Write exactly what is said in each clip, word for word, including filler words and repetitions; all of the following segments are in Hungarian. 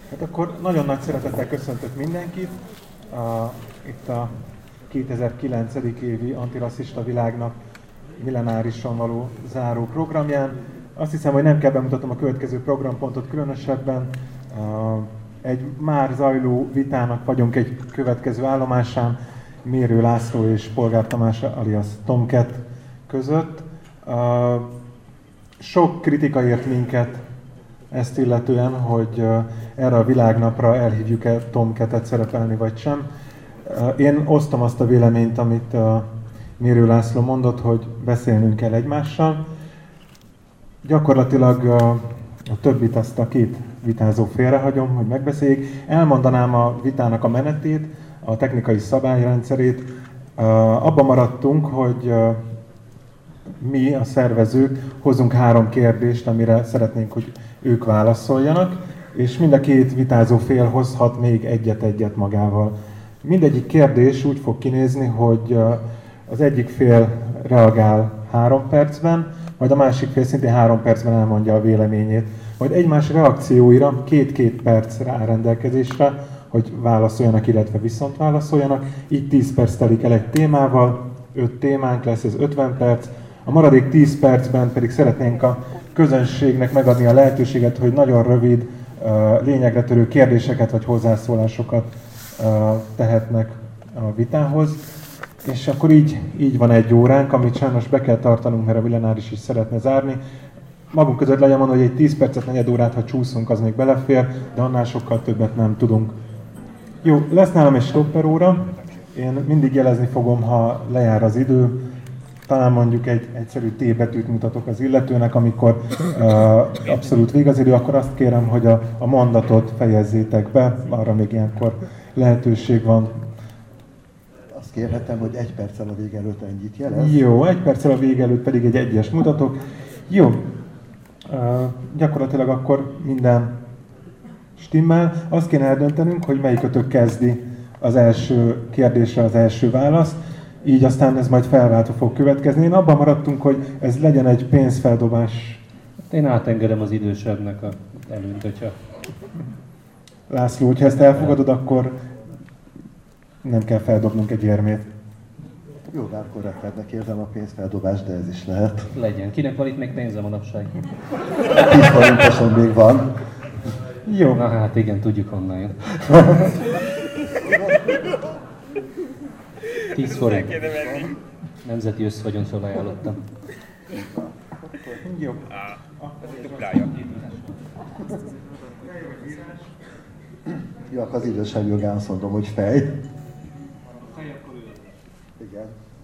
Hát akkor nagyon nagy szeretettel köszöntök mindenkit. A, itt a kétezer-kilencedik évi antirasszista világnak millenárison való záró programján. Azt hiszem, hogy nem kell bemutatnom a következő programpontot különösebben. Egy már zajló vitának vagyunk egy következő állomásán, Mérő László és Polgár Tamás alias Tomcat között. Sok kritika ért minket ezt illetően, hogy erre a világnapra elhívjuk-e Tomcatet szerepelni vagy sem. Én osztom azt a véleményt, amit Mérő László mondott, hogy beszélnünk kell egymással. Gyakorlatilag a többit azt a két vitázó félrehagyom, hogy megbeszéljék. Elmondanám a vitának a menetét, a technikai szabályrendszerét. Abban maradtunk, hogy mi, a szervezők, hozunk három kérdést, amire szeretnénk, hogy ők válaszoljanak, és mind a két vitázó fél hozhat még egyet-egyet magával. Mindegyik kérdés úgy fog kinézni, hogy az egyik fél reagál három percben, majd a másik fél szintén három percben elmondja a véleményét. Majd egymás reakcióira két-két perc áll rendelkezésre, hogy válaszoljanak, illetve viszont válaszoljanak. Így tíz perc telik el egy témával, öt témánk lesz, ez ötven perc. A maradék tíz percben pedig szeretnénk a közönségnek megadni a lehetőséget, hogy nagyon rövid, lényegre törő kérdéseket vagy hozzászólásokat tehetnek a vitához. És akkor így, így van egy óránk, amit sajnos be kell tartanunk, mert a millenáris is szeretne zárni. Magunk között legyen mondva, hogy egy tíz percet, negyed órát, ha csúszunk, az még belefér, de annál sokkal többet nem tudunk. Jó, lesz nálam egy stopper óra. Én mindig jelezni fogom, ha lejár az idő. Talán mondjuk egy egyszerű T betűt mutatok az illetőnek, amikor uh, abszolút vég az idő, akkor azt kérem, hogy a, a mondatot fejezzétek be, arra még ilyenkor lehetőség van. Azt kérhetem, hogy egy perccel a vége előtt ennyit jelez? Jó, egy perccel a vége előtt pedig egy egyes mutatok. Jó, uh, gyakorlatilag akkor minden stimmel. Azt kéne eldöntenünk, hogy melyikötök kezdi az első kérdésre az első választ. Így aztán ez majd felváltva fog következni. Én abban maradtunk, hogy ez legyen egy pénzfeldobás. Én átengedem az idősebbnek a előnyt, hogyha... László, hogyha ezt elfogadod, akkor nem kell feldobnunk egy érmét. Jó, de akkor rekednek érzem a pénzfeldobást, de ez is lehet. Legyen. Kinek van itt még pénze manapság? tíz forintoson még van. Jó. Na hát igen, tudjuk honnan jön. tíz forint. Nemzeti összvagyon felajánlottam. Jó. Duplája. Jó, akkor az idősebb jogán azt mondom, hogy fej. Igen.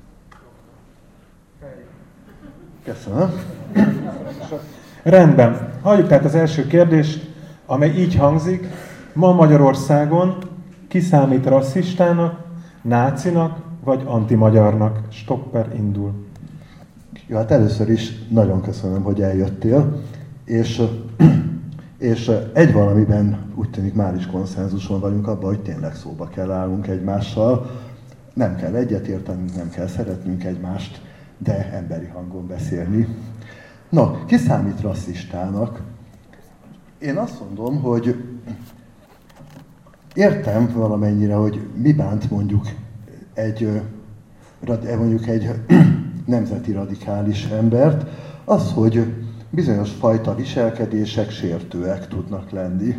Köszönöm. Rendben. Halljuk tehát az első kérdést, amely így hangzik. Ma Magyarországon ki számít rasszistának, nácinak vagy antimagyarnak? Stopper indul. Jó, hát először is nagyon köszönöm, hogy eljöttél, és, és egy valamiben úgy tűnik már is konszenzuson vagyunk abban, hogy tényleg szóba kell állnunk egymással. Nem kell egyetértenünk, nem kell szeretnünk egymást, de emberi hangon beszélni. Na, ki számít rasszistának? Én azt mondom, hogy értem valamennyire, hogy mi bánt mondjuk egy, mondjuk egy nemzeti radikális embert, az, hogy bizonyos fajta viselkedések sértőek tudnak lenni.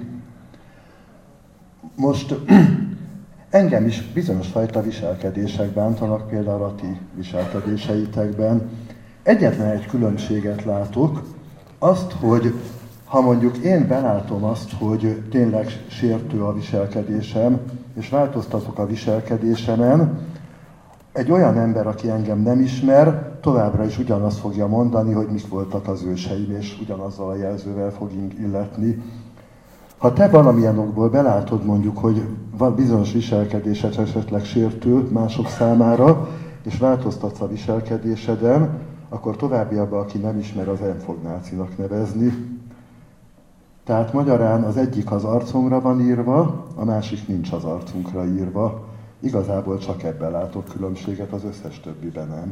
Most engem is bizonyos fajta viselkedések bántanak, például a ti viselkedéseitekben. Egyetlen egy különbséget látok, azt, hogy ha mondjuk én belátom azt, hogy tényleg sértő a viselkedésem, és változtatok a viselkedésemen, egy olyan ember, aki engem nem ismer, továbbra is ugyanazt fogja mondani, hogy mik voltak az őseim, és ugyanazzal a jelzővel fog illetni. Ha te valamilyen okból belátod mondjuk, hogy van bizonyos viselkedésed esetleg sértő mások számára, és változtatsz a viselkedéseden, akkor továbbiabban, aki nem ismer, az nem fog nácinak nevezni. Tehát magyarán az egyik az arcomra van írva, a másik nincs az arcunkra írva. Igazából csak ebben látok különbséget, az összes többiben nem.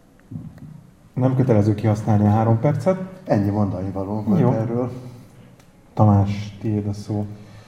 Nem kötelező kihasználni a három percet. Ennyi mondani való volt erről. Tamás, tiéd a szó.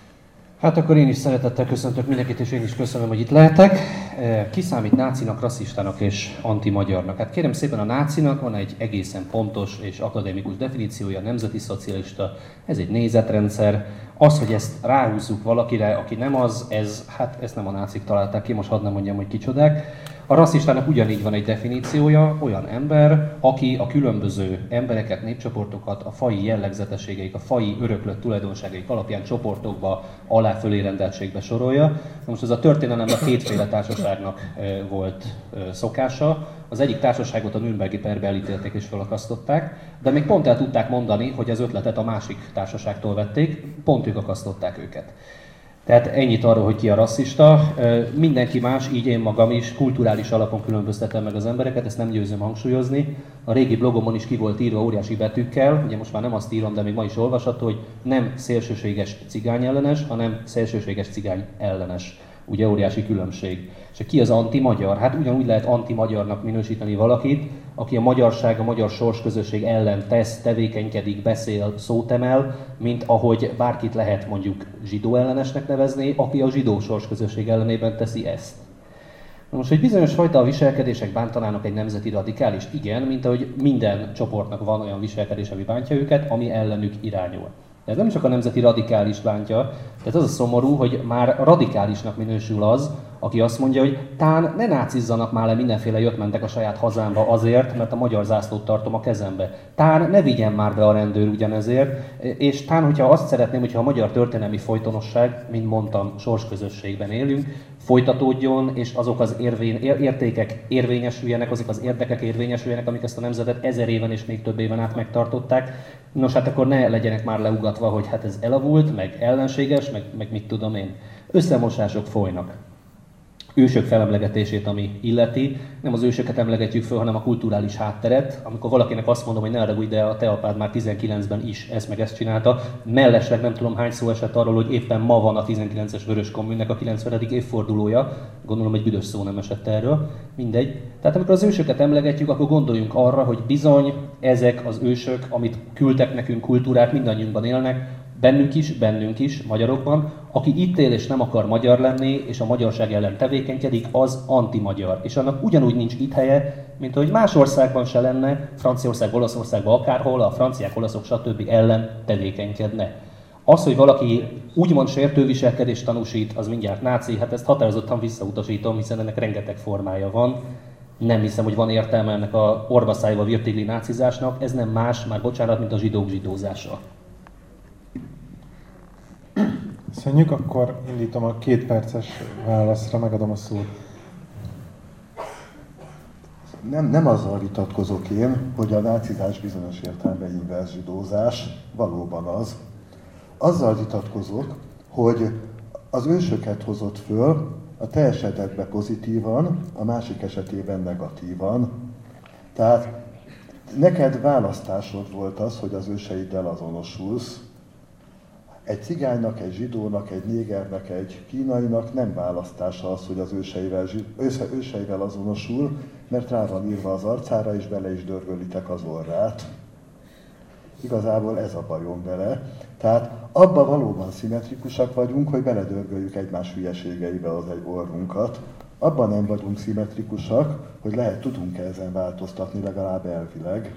Hát akkor én is szeretettel köszöntök mindenkit, és én is köszönöm, hogy itt lehetek. Ki számít nácinak, rasszistának és antimagyarnak? Hát kérem szépen, a nácinak van egy egészen pontos és akadémikus definíciója, nemzeti szocialista, ez egy nézetrendszer. Az, hogy ezt ráhúzzuk valakire, aki nem az, ez, hát ezt nem a nácik találták ki, most hadd nem mondjam, hogy kicsodák. A rasszistának ugyanígy van egy definíciója, olyan ember, aki a különböző embereket, népcsoportokat, a faji jellegzetességeik, a faji öröklött tulajdonságaik alapján csoportokba, alá fölé rendeltségbe sorolja. Na most ez a történelemben kétféle társaságnak volt szokása. Az egyik társaságot a Nürnbergi perbe elítélték és felakasztották, de még pont el tudták mondani, hogy az ötletet a másik társaságtól vették, pont ők akasztották őket. Tehát ennyit arról, hogy ki a rasszista. Mindenki más, így én magam is, kulturális alapon különböztetem meg az embereket, ezt nem győzöm hangsúlyozni. A régi blogomon is ki volt írva óriási betűkkel, ugye most már nem azt írom, de még ma is olvasható, hogy nem szélsőséges cigány ellenes, hanem szélsőséges cigány ellenes. Ugye óriási különbség. És ki az anti-magyar? Hát ugyanúgy lehet anti-magyarnak minősíteni valakit, aki a magyarság, a magyar sorsközösség ellen tesz, tevékenykedik, beszél, szót emel, mint ahogy bárkit lehet mondjuk zsidó ellenesnek nevezni, aki a zsidó sorsközösség ellenében teszi ezt. Na most, hogy bizonyos fajta viselkedések bántanának egy nemzeti radikális, igen, mint ahogy minden csoportnak van olyan viselkedés, ami bántja őket, ami ellenük irányul. De ez nem csak a nemzeti radikális bántja, tehát az a szomorú, hogy már radikálisnak minősül az, aki azt mondja, hogy tán ne nácizzanak már le mindenféle jöttmentek a saját hazámba azért, mert a magyar zászlót tartom a kezembe. Tán ne vigyen már be a rendőr ugyanezért, és tán, hogyha azt szeretném, hogyha a magyar történelmi folytonosság, mint mondtam, sorsközösségben élünk, folytatódjon, és azok az érvény, értékek érvényesüljenek, azok az érdekek érvényesüljenek, amik ezt a nemzetet ezer éven és még több éven át megtartották. Nos, hát akkor ne legyenek már leugatva, hogy hát ez elavult, meg ellenséges, meg, meg mit tudom én. Összemosások folynak. Ősök felemlegetését, ami illeti. Nem az ősöket emlegetjük föl, hanem a kulturális hátteret. Amikor valakinek azt mondom, hogy ne haragudj, de a te apád már tizenkilencben is ezt meg ezt csinálta, mellesleg nem tudom hány szó esett arról, hogy éppen ma van a tizenkilences Vörös Kommunnek a kilencvenedik évfordulója. Gondolom, egy büdös szó nem esett erről. Mindegy. Tehát amikor az ősöket emlegetjük, akkor gondoljunk arra, hogy bizony ezek az ősök, amit küldtek nekünk kultúrát, mindannyiunkban élnek, bennünk is, bennünk is, magyarokban, aki itt él és nem akar magyar lenni, és a magyarság ellen tevékenykedik, az anti-magyar. És annak ugyanúgy nincs itt helye, mint hogy más országban se lenne, Franciaország, Olaszországban akárhol, a franciák, olaszok, stb. Ellen tevékenykedne. Az, hogy valaki úgymond sértőviselkedést tanúsít, az mindjárt náci, hát ezt határozottan visszautasítom, hiszen ennek rengeteg formája van. Nem hiszem, hogy van értelme ennek a orvaszájba virtigli nácizásnak, ez nem más, már bocsánat, mint a zsidók zsidózása. Köszönjük, akkor indítom a két perces válaszra, megadom a szót. Nem, nem azzal vitatkozok én, hogy a nácizás bizonyos értelemben inverz zsidózás, valóban az. Azzal vitatkozok, hogy az ősöket hozott föl, a te esetedben pozitívan, a másik esetében negatívan. Tehát neked választásod volt az, hogy az őseiddel azonosulsz. Egy cigánynak, egy zsidónak, egy négernek, egy kínainak nem választása az, hogy az őseivel, őse, őseivel azonosul, mert rá van írva az arcára, és bele is dörgölitek az orrát. Igazából ez a bajom vele. Tehát abban valóban szimmetrikusak vagyunk, hogy beledörgöljük egymás hülyeségeibe az egy orrunkat. Abban nem vagyunk szimmetrikusak, hogy lehet tudunk -e ezen változtatni legalább elvileg.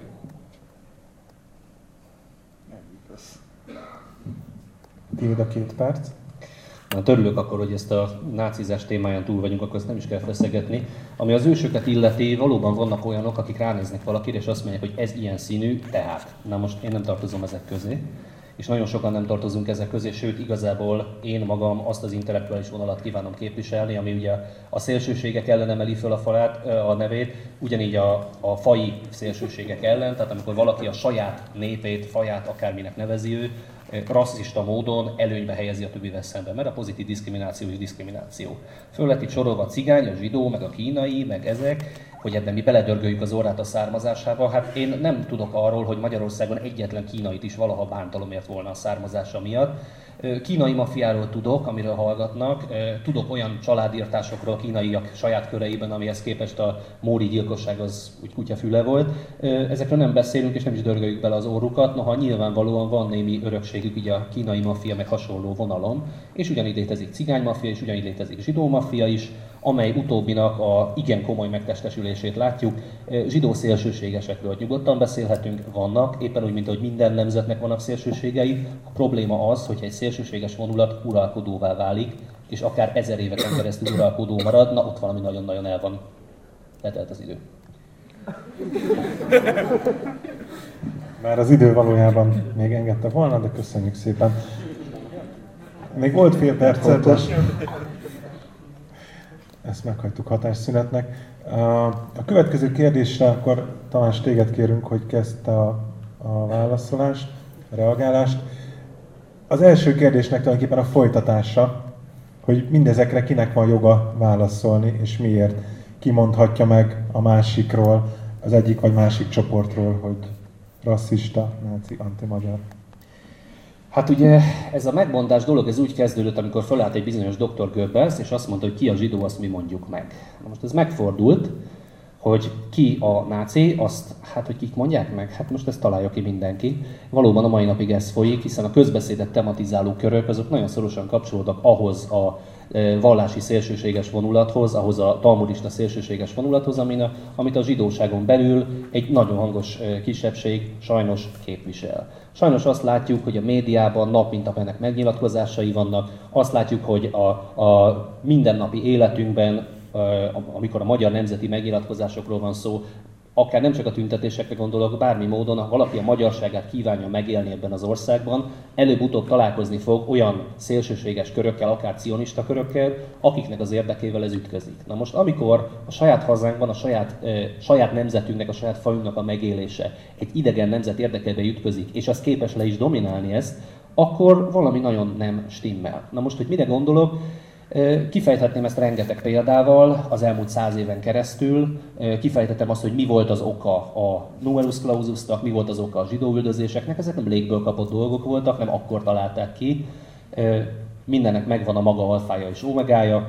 Tiéd a két perc. Hát örülök akkor, hogy ezt a nácizás témáján túl vagyunk, akkor ezt nem is kell feszegetni. Ami az ősöket illeti, valóban vannak olyanok, akik ránéznek valakire, és azt mondják, hogy ez ilyen színű, tehát. Na most én nem tartozom ezek közé, és nagyon sokan nem tartozunk ezek közé, sőt igazából én magam azt az intellektuális vonalat kívánom képviselni, ami ugye a szélsőségek ellen emeli föl a, falát, a nevét, ugyanígy a, a faji szélsőségek ellen, tehát amikor valaki a saját népét, faját, akárminek nevezi ő, rasszista módon előnybe helyezi a többivel szemben, mert a pozitív diszkrimináció is diszkrimináció. Föl lett itt sorolva a cigány, a zsidó, meg a kínai, meg ezek, hogy ebben mi beledörgöljük az orrát a származásába. Hát én nem tudok arról, hogy Magyarországon egyetlen kínait is valaha bántalomért volna a származása miatt. Kínai mafiáról tudok, amiről hallgatnak, tudok olyan családírtásokról kínaiak saját köreiben, amihez képest a móri gyilkosság az úgy kutyafüle volt. Ezekről nem beszélünk és nem is dörgöljük bele az orrukat, noha nyilvánvalóan van némi örökség népszerűségük így a kínai maffia meg hasonló vonalon, és ugyanígy létezik cigánymaffia, és ugyanígy létezik zsidó maffia is, amely utóbbinak a igen komoly megtestesülését látjuk. Zsidó szélsőségesekről nyugodtan beszélhetünk, vannak, éppen úgy, mint hogy minden nemzetnek vannak szélsőségei. A probléma az, hogy egy szélsőséges vonulat uralkodóvá válik, és akár ezer éveken keresztül uralkodó marad, na ott valami nagyon-nagyon el van. Letelt az idő. Már az idő valójában még engedte volna, de köszönjük szépen. Még volt fél percet, és ezt meghagytuk hatásszünetnek. A következő kérdésre akkor Tamás téged kérünk, hogy kezdte a, a válaszolást, a reagálást. Az első kérdésnek tulajdonképpen a folytatása, hogy mindezekre kinek van joga válaszolni, és miért. Ki mondhatja meg a másikról, az egyik vagy másik csoportról, hogy rasszista, náci, antimagyar. Hát ugye ez a megmondás dolog, ez úgy kezdődött, amikor felállt egy bizonyos doktor Goebbels, és azt mondta, hogy ki a zsidó, azt mi mondjuk meg. Na most ez megfordult, hogy ki a náci, azt, hát hogy kik mondják meg, hát most ezt találja ki mindenki. Valóban a mai napig ez folyik, hiszen a közbeszédet tematizáló körök, azok nagyon szorosan kapcsolódnak ahhoz a vallási szélsőséges vonulathoz, ahhoz a talmudista szélsőséges vonulathoz, amit a zsidóságon belül egy nagyon hangos kisebbség sajnos képvisel. Sajnos azt látjuk, hogy a médiában nap mint nap ennek megnyilatkozásai vannak, azt látjuk, hogy a, a mindennapi életünkben, amikor a magyar nemzeti megnyilatkozásokról van szó, akár nem csak a tüntetésekre gondolok, bármi módon, ha valaki a magyarságát kívánja megélni ebben az országban, előbb-utóbb találkozni fog olyan szélsőséges körökkel, akár cionista körökkel, akiknek az érdekével ez ütközik. Na most, amikor a saját hazánkban, a saját, e, saját nemzetünknek, a saját fajunknak a megélése egy idegen nemzet érdekébe ütközik, és az képes le is dominálni ezt, akkor valami nagyon nem stimmel. Na most, hogy mire gondolok? Kifejthetném ezt rengeteg példával az elmúlt száz éven keresztül. Kifejtettem azt, hogy mi volt az oka a numerus claususnak, mi volt az oka a zsidóüldözéseknek. Ezek nem légből kapott dolgok voltak, nem akkor találták ki. Mindennek megvan a maga alfája és omegája.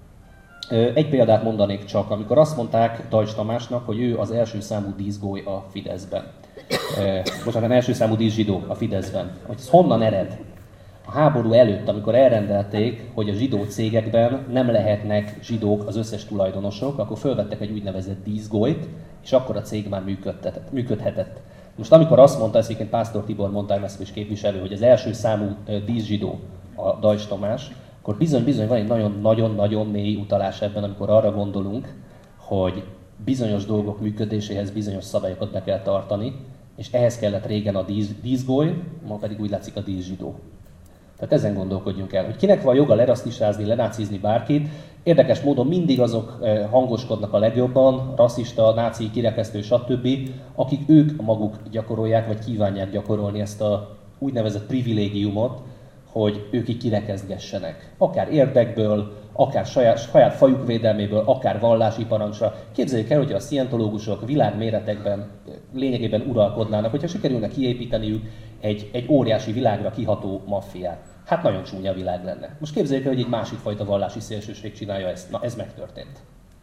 Egy példát mondanék csak, amikor azt mondták Deutsch Tamásnak, hogy ő az első számú díszgóly a Fideszben. Bocsánat, első számú díszzsidó a Fideszben. Hogy ez honnan ered? A háború előtt, amikor elrendelték, hogy a zsidó cégekben nem lehetnek zsidók az összes tulajdonosok, akkor fölvettek egy úgynevezett díszgólyt, és akkor a cég már működhetett. Most amikor azt mondta, ezt egyébként Pásztor Tibor mondta, ezt is képviselő, hogy az első számú díszzsidó a Deutsch Tamás, akkor bizony-bizony van egy nagyon-nagyon-nagyon mély utalás ebben, amikor arra gondolunk, hogy bizonyos dolgok működéséhez bizonyos szabályokat be kell tartani, és ehhez kellett régen a dísz, díszgóly, ma pedig úgy látszik a díszzsidó. Tehát ezen gondolkodjunk el, hogy kinek van joga lerasszistázni, lenácizni bárkit. Érdekes módon mindig azok hangoskodnak a legjobban, rasszista, náci, kirekesztő, stb., akik ők maguk gyakorolják, vagy kívánják gyakorolni ezt a úgynevezett privilégiumot, hogy ők így kirekesztgessenek. Akár érdekből, akár saját, saját fajuk védelméből, akár vallási parancsra. Képzeljük el, hogy a szientológusok világméretekben lényegében uralkodnának, hogyha sikerülne kiépíteniük egy, egy óriási világra kiható maffiát. Hát nagyon csúnya világ lenne. Most képzeljük el, hogy egy másik fajta vallási szélsőség csinálja ezt. Na, ez megtörtént.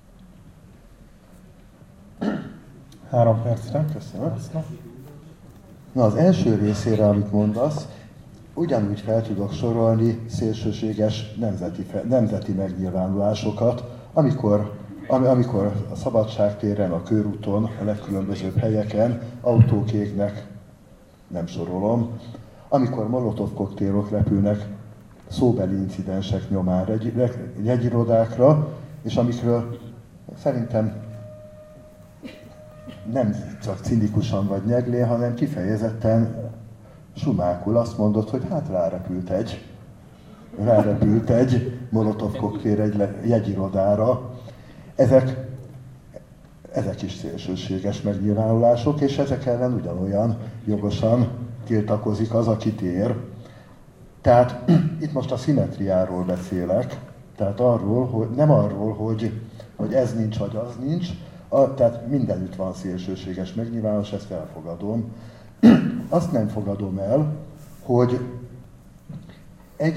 Három percre. Köszönöm. Na, az első részére, amit mondasz, ugyanúgy fel tudok sorolni szélsőséges nemzeti, nemzeti megnyilvánulásokat, amikor, am, amikor a Szabadságtéren, a körúton, a legkülönbözőbb helyeken autók égnek, nem sorolom, amikor molotov koktélok repülnek szóbeli incidensek nyomán jegyirodákra, és amikről szerintem nem csak cinikusan vagy nyeglé, hanem kifejezetten sumákul azt mondott, hogy hát rárepült egy, rárepült egy molotov koktél egy jegyirodára. Ezek, ezek is szélsőséges megnyilvánulások, és ezek ellen ugyanolyan jogosan tiltakozik az, aki tér. Tehát itt most a szimmetriáról beszélek, tehát arról, hogy nem arról, hogy, hogy ez nincs, vagy az nincs, a, tehát mindenütt van szélsőséges megnyilvánulás, ezt elfogadom. Azt nem fogadom el, hogy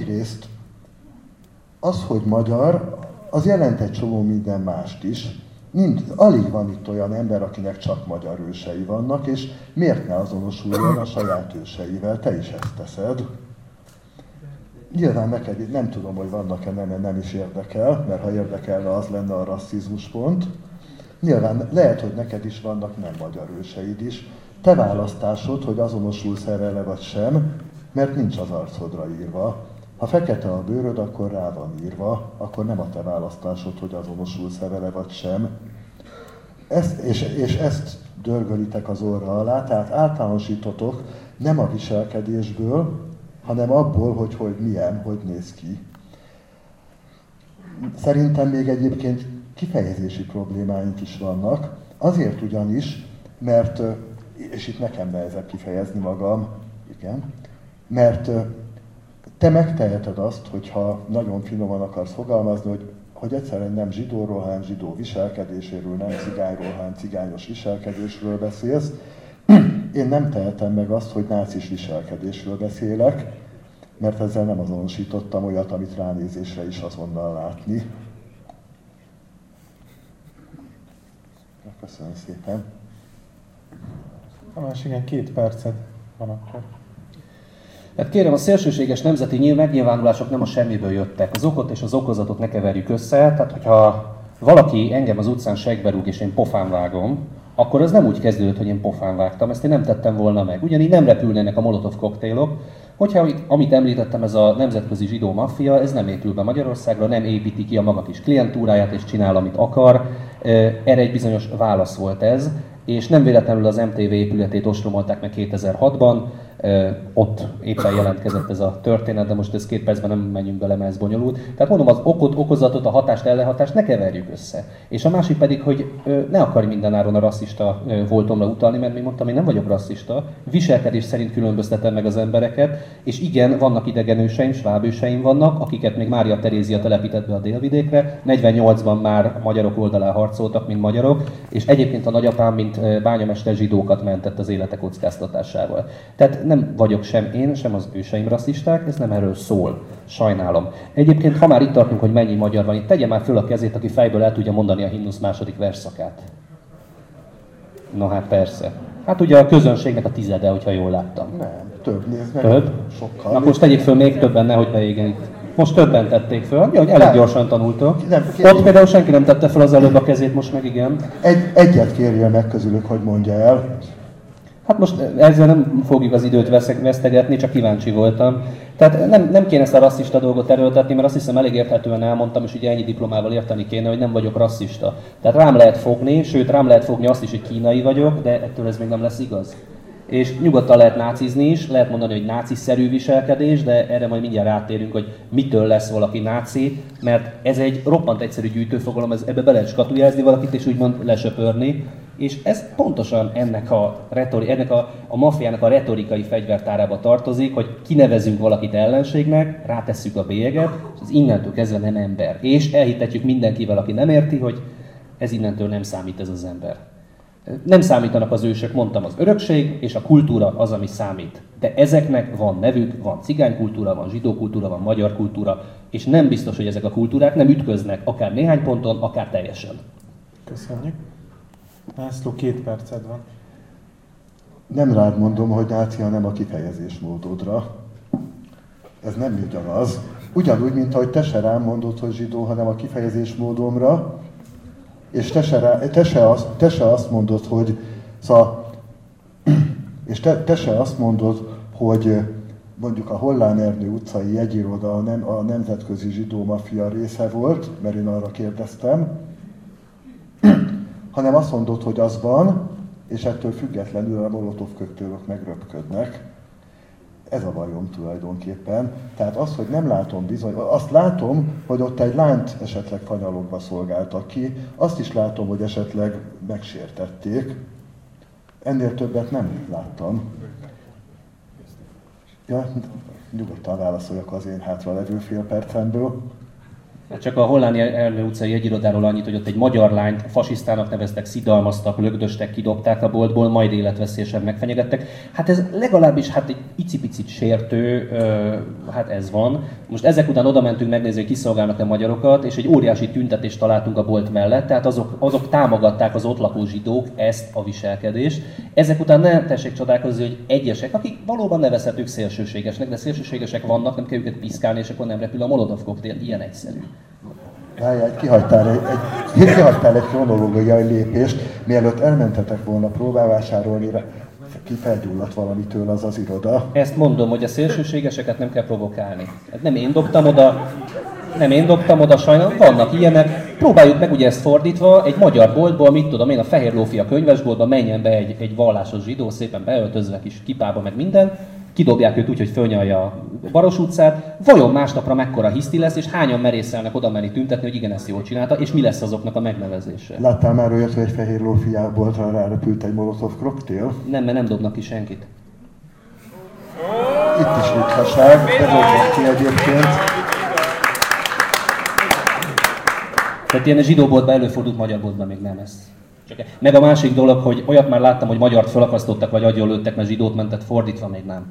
egyrészt az, hogy magyar, az jelent egy csomó minden mást is. nincs, alig van itt olyan ember, akinek csak magyar ősei vannak, és miért ne azonosuljon a saját őseivel? Te is ezt teszed. Nyilván neked, nem tudom, hogy vannak-e, nem, nem is érdekel, mert ha érdekelne, az lenne a rasszizmus pont. Nyilván lehet, hogy neked is vannak nem magyar őseid is. Te választásod, hogy azonosulsz-e vele vagy sem, mert nincs az arcodra írva. Ha fekete a bőröd, akkor rá van írva, akkor nem a te választásod, hogy azonosulsz-e vele vagy sem. Ezt, és, és ezt dörgölitek az orra alá, tehát általánosítotok nem a viselkedésből, hanem abból, hogy, hogy milyen, hogy néz ki. Szerintem még egyébként kifejezési problémáink is vannak, azért ugyanis, mert, és itt nekem nehezebb kifejezni magam, igen, mert te megteheted azt, hogyha nagyon finoman akarsz fogalmazni, hogy, hogy egyszerűen nem zsidóról, hanem zsidó viselkedéséről, nem cigányról, hanem cigányos viselkedésről beszélsz. Én nem tehetem meg azt, hogy nácis viselkedésről beszélek, mert ezzel nem azonosítottam olyat, amit ránézésre is azonnal látni. Köszönöm szépen. Tamás, igen, két percet van akkor. Hát kérem, a szélsőséges nemzeti megnyilvánulások nem a semmiből jöttek. Az okot és az okozatot ne keverjük össze. Tehát, hogyha valaki engem az utcán segbe rúg és én pofán vágom, akkor az nem úgy kezdődött, hogy én pofán vágtam, ezt én nem tettem volna meg. Ugyanígy nem repülnének a molotov koktélok, hogyha, amit említettem, ez a nemzetközi zsidó maffia, ez nem épül be Magyarországra, nem építi ki a maga kis klientúráját és csinál, amit akar. Erre egy bizonyos válasz volt ez, és nem véletlenül az em té vé épületét ostromolták meg kétezer-hatban, ott éppen jelentkezett ez a történet, de most ez két percben nem menjünk bele, mert ez bonyolult. Tehát mondom, az okot, okozatot, a hatást, ellenhatást ne keverjük össze. És a másik pedig, hogy ne akarj mindenáron a rasszista voltomra utalni, mert mi mondtam, én nem vagyok rasszista, viselkedés szerint különböztetem meg az embereket, és igen, vannak idegenőseim, svábőseim vannak, akiket még Mária Terézia telepített be a délvidékre, negyvennyolcban már magyarok oldalán harcoltak, mint magyarok, és egyébként a nagyapám, mint bányamester zsidókat mentett az élete kockáztatásával. Tehát nem vagyok sem én, sem az őseim rasszisták, ez nem erről szól. Sajnálom. Egyébként, ha már itt tartunk, hogy mennyi magyar van itt, tegye már föl a kezét, aki fejből el tudja mondani a himnusz második versszakát. Na hát persze. Hát ugye a közönségnek a tizede, hogyha jól láttam. Nem, több, nézd meg. Több? Sokkal. Na most tegyék föl még többen, nehogy beégjen itt. Most többen tették föl, jó, hogy elég gyorsan tanultok. Nem, Ott például senki nem tette fel az előbb a kezét, most meg igen. Egy, egyet kérjél meg közülük, hogy mondja el. Hát most ezzel nem fogjuk az időt vesztegetni, csak kíváncsi voltam. Tehát nem, nem kéne ezt a rasszista dolgot erőltetni, mert azt hiszem elég érthetően elmondtam, és ugye ennyi diplomával érteni kéne, hogy nem vagyok rasszista. Tehát rám lehet fogni, sőt rám lehet fogni azt is, hogy kínai vagyok, de ettől ez még nem lesz igaz. És nyugodtan lehet nácizni is, lehet mondani, hogy náciszerű viselkedés, de erre majd mindjárt rátérünk, hogy mitől lesz valaki náci, mert ez egy roppant egyszerű gyűjtőfogalom, ez, ebbe be lehet skatujázni valakit és úgymond lesöpörni. És ez pontosan ennek a, retori, ennek a, a maffiának a retorikai fegyvertárába tartozik, hogy kinevezünk valakit ellenségnek, rátesszük a bélyeget, és ez innentől kezdve nem ember. És elhitetjük mindenkivel, aki nem érti, hogy ez innentől nem számít ez az ember. Nem számítanak az ősök, mondtam, az örökség és a kultúra az, ami számít. De ezeknek van nevük, van cigánykultúra, van zsidó kultúra, van magyar kultúra, és nem biztos, hogy ezek a kultúrák nem ütköznek, akár néhány ponton, akár teljesen. Köszönjük. László, két perced van. Nem rád mondom, hogy náci, hanem a kifejezésmódodra. Ez nem ugyanaz. Ugyanúgy, mint ahogy te se rám mondod, hogy zsidó, hanem a kifejezésmódomra. És te se, rá, te, se azt, te se azt mondod, hogy... Szóval, és te, te se azt mondod, hogy mondjuk a Hollán Ernő utcai jegyiroda a, nem, a nemzetközi zsidó maffia része volt, mert én arra kérdeztem, hanem azt mondod, hogy az van, és ettől függetlenül a molotov koktélok megröpködnek. Ez a bajom tulajdonképpen. Tehát az, hogy nem látom bizony, azt látom, hogy ott egy lányt esetleg fanyalogva szolgáltak ki, azt is látom, hogy esetleg megsértették. Ennél többet nem láttam. Ja, nyugodtan válaszoljak az én hátra levő fél percemből. Csak a Holláni Ernő utcai egyirodáról annyit, hogy ott egy magyar lányt fasisztának neveztek, szidalmaztak, lögdöstek, kidobták a boltból, majd életveszélyesen megfenyegettek. Hát ez legalábbis hát egy icipicit sértő, hát ez van. Most ezek után oda mentünk megnézni, hogy kiszolgálnak-e magyarokat, és egy óriási tüntetést találtunk a bolt mellett, tehát azok, azok támogatták az ott lakó zsidók ezt a viselkedést. Ezek után nem tessék csodálkozni, hogy egyesek, akik valóban nevezhetők szélsőségesnek, de szélsőségesek vannak, nem kell őket piszkálni, és akkor nem repül a Molotov koktél, ilyen egyszerű. Várjál, kihagytál egy, egy, kihagytál egy kronológiai lépést, mielőtt elmentetek volna próbálvásárolni, ki felgyulladt valamitől az az iroda. Ezt mondom, hogy a szélsőségeseket nem kell provokálni. Hát nem én dobtam oda, nem én dobtam oda, sajnálom, vannak ilyenek. Próbáljuk meg ugye ezt fordítva, egy magyar boltból, mit tudom én, a Fehér Lófia könyvesboltba menjen be egy, egy vallásos zsidó, szépen beöltözve kis kipába, meg minden, kidobják őt úgy, hogy fölnyalja a Baros utcát, vajon másnapra mekkora hiszti lesz, és hányan merészelnek oda menni tüntetni, hogy igen, ezt jól csinálta, és mi lesz azoknak a megnevezése? Láttál már olyat, hogy egy Fehér Lófiából rárepült egy Molotov koktél? Nem, mert nem dobnak ki senkit. Itt is ritkaság, ez dobnak ki egyébként. Tehát ilyen zsidóboltban előfordult, magyar boltban még nem ez. Csak meg a másik dolog, hogy olyat már láttam, hogy magyart felakasztottak, vagy agyonlőttek, mert zsidót mentett, fordítva még nem.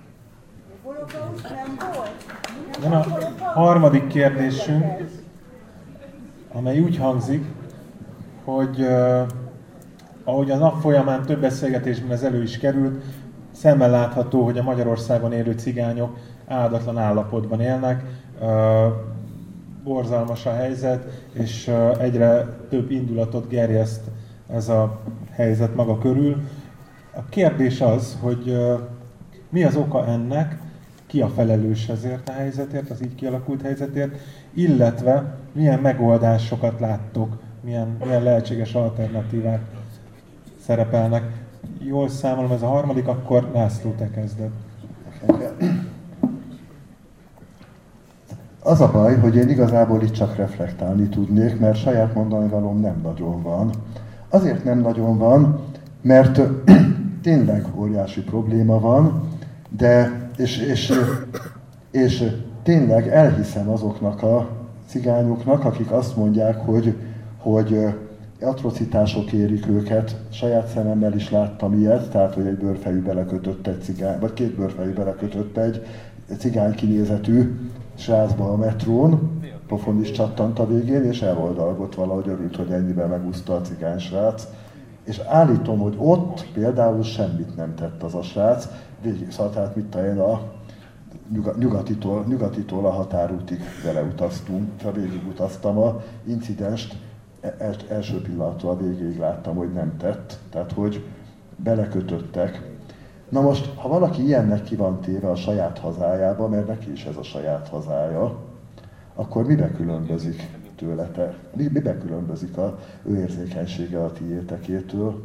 Van a harmadik kérdésünk, amely úgy hangzik, hogy uh, ahogy a nap folyamán több beszélgetésben ez elő is került, szemmel látható, hogy a Magyarországon élő cigányok áldatlan állapotban élnek, uh, borzalmas a helyzet, és uh, egyre több indulatot gerjeszt ez a helyzet maga körül. A kérdés az, hogy uh, mi az oka ennek, ki a felelős ezért a helyzetért, az így kialakult helyzetért, illetve milyen megoldásokat láttok, milyen, milyen lehetséges alternatívák szerepelnek. Jól számolom, ez a harmadik, akkor László, te kezded. Az a baj, hogy én igazából itt csak reflektálni tudnék, mert saját mondani valóm nem nagyon van. Azért nem nagyon van, mert tényleg óriási probléma van, de és, és, és tényleg elhiszem azoknak a cigányoknak, akik azt mondják, hogy, hogy atrocitások érik őket. Saját szememmel is láttam ilyet, tehát hogy egy bőrfejű belekötött egy cigány, vagy két bőrfejű belekötött egy cigány kinézetű srácba a metrón, pofon is csattant a végén, és eloldalgott valahogy, örült, hogy ennyiben megúszta a cigány srác. És állítom, hogy ott például semmit nem tett az a srác, végig szállt, tehát mit talán a nyugatitól, nyugatitól a határútig vele utaztunk, ha végig utaztam a incidenst, el, első pillanattól a végéig láttam, hogy nem tett, tehát hogy belekötöttek. Na most, ha valaki ilyennek ki van téve a saját hazájába, mert neki is ez a saját hazája, akkor mibe különbözik tőlete? Mibe különbözik a ő érzékenysége a tiétekétől?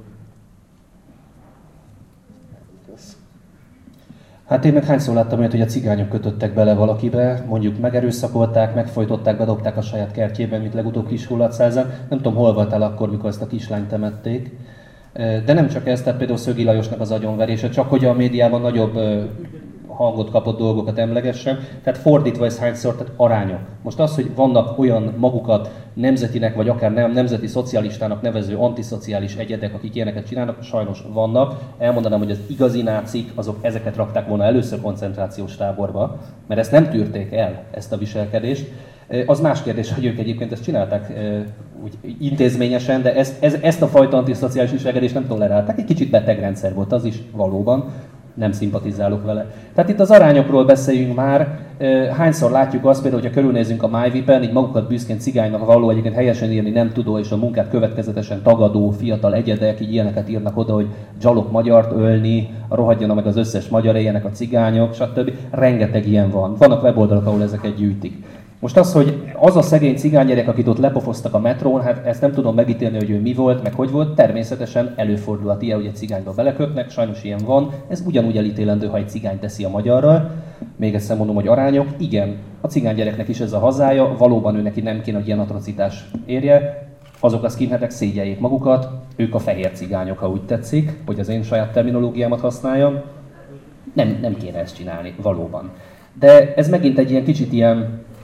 Hát én meg hányszor láttam olyat, hogy a cigányok kötöttek bele valakibe, mondjuk megerőszakolták, megfojtották, bedobták a saját kertjében, mint legutóbb Kishollatszázán. Nem tudom, hol voltál akkor, mikor ezt a kislányt temették. De nem csak ez, tehát például Szögi Lajosnak az agyonverése, csak hogy a médiában nagyobb hangot kapott dolgokat emlegessen. Tehát fordítva ez hányszor, tehát arányok. Most az, hogy vannak olyan magukat nemzetinek, vagy akár nem nemzeti szocialistának nevező antiszociális egyedek, akik ilyeneket csinálnak, sajnos vannak. Elmondanám, hogy az igazi nácik, azok ezeket rakták volna először koncentrációs táborba, mert ezt nem tűrték el, ezt a viselkedést. Az más kérdés, hogy ők egyébként ezt csinálták úgy intézményesen, de ezt, ez, ezt a fajta antiszociális viselkedést nem tolerálták. Egy kicsit beteg rendszer volt az is valóban, nem szimpatizálok vele. Tehát itt az arányokról beszéljünk már. Hányszor látjuk azt például, hogyha körülnézünk a MyVipen, így magukat büszkén cigánynak való, egyébként helyesen írni nem tudó, és a munkát következetesen tagadó fiatal egyedek, így ilyeneket írnak oda, hogy dzsalok magyart ölni, rohadjanak meg az összes magyar, éljenek a cigányok, stb. Rengeteg ilyen van. Vannak weboldalak, ahol ezeket gyűjtik. Most az, hogy az a szegény cigánygyerek, akit ott lepofoztak a metrón, hát ezt nem tudom megítélni, hogy ő mi volt, meg hogy volt. Természetesen előfordulhat ilyen, hogy egy cigányba belekötnek, sajnos ilyen van. Ez ugyanúgy elítélendő, ha egy cigány teszi a magyarral. Még egyszer mondom, hogy arányok. Igen, a cigánygyereknek is ez a hazája, valóban ő neki nem kéne, hogy ilyen atrocitás érje. Azok a skinheadek szégyeljék magukat, ők a fehér cigányok, ha úgy tetszik, hogy az én saját terminológiámat használjam. Nem, nem kéne ezt csinálni, valóban. De ez megint egy ilyen kicsit ilyen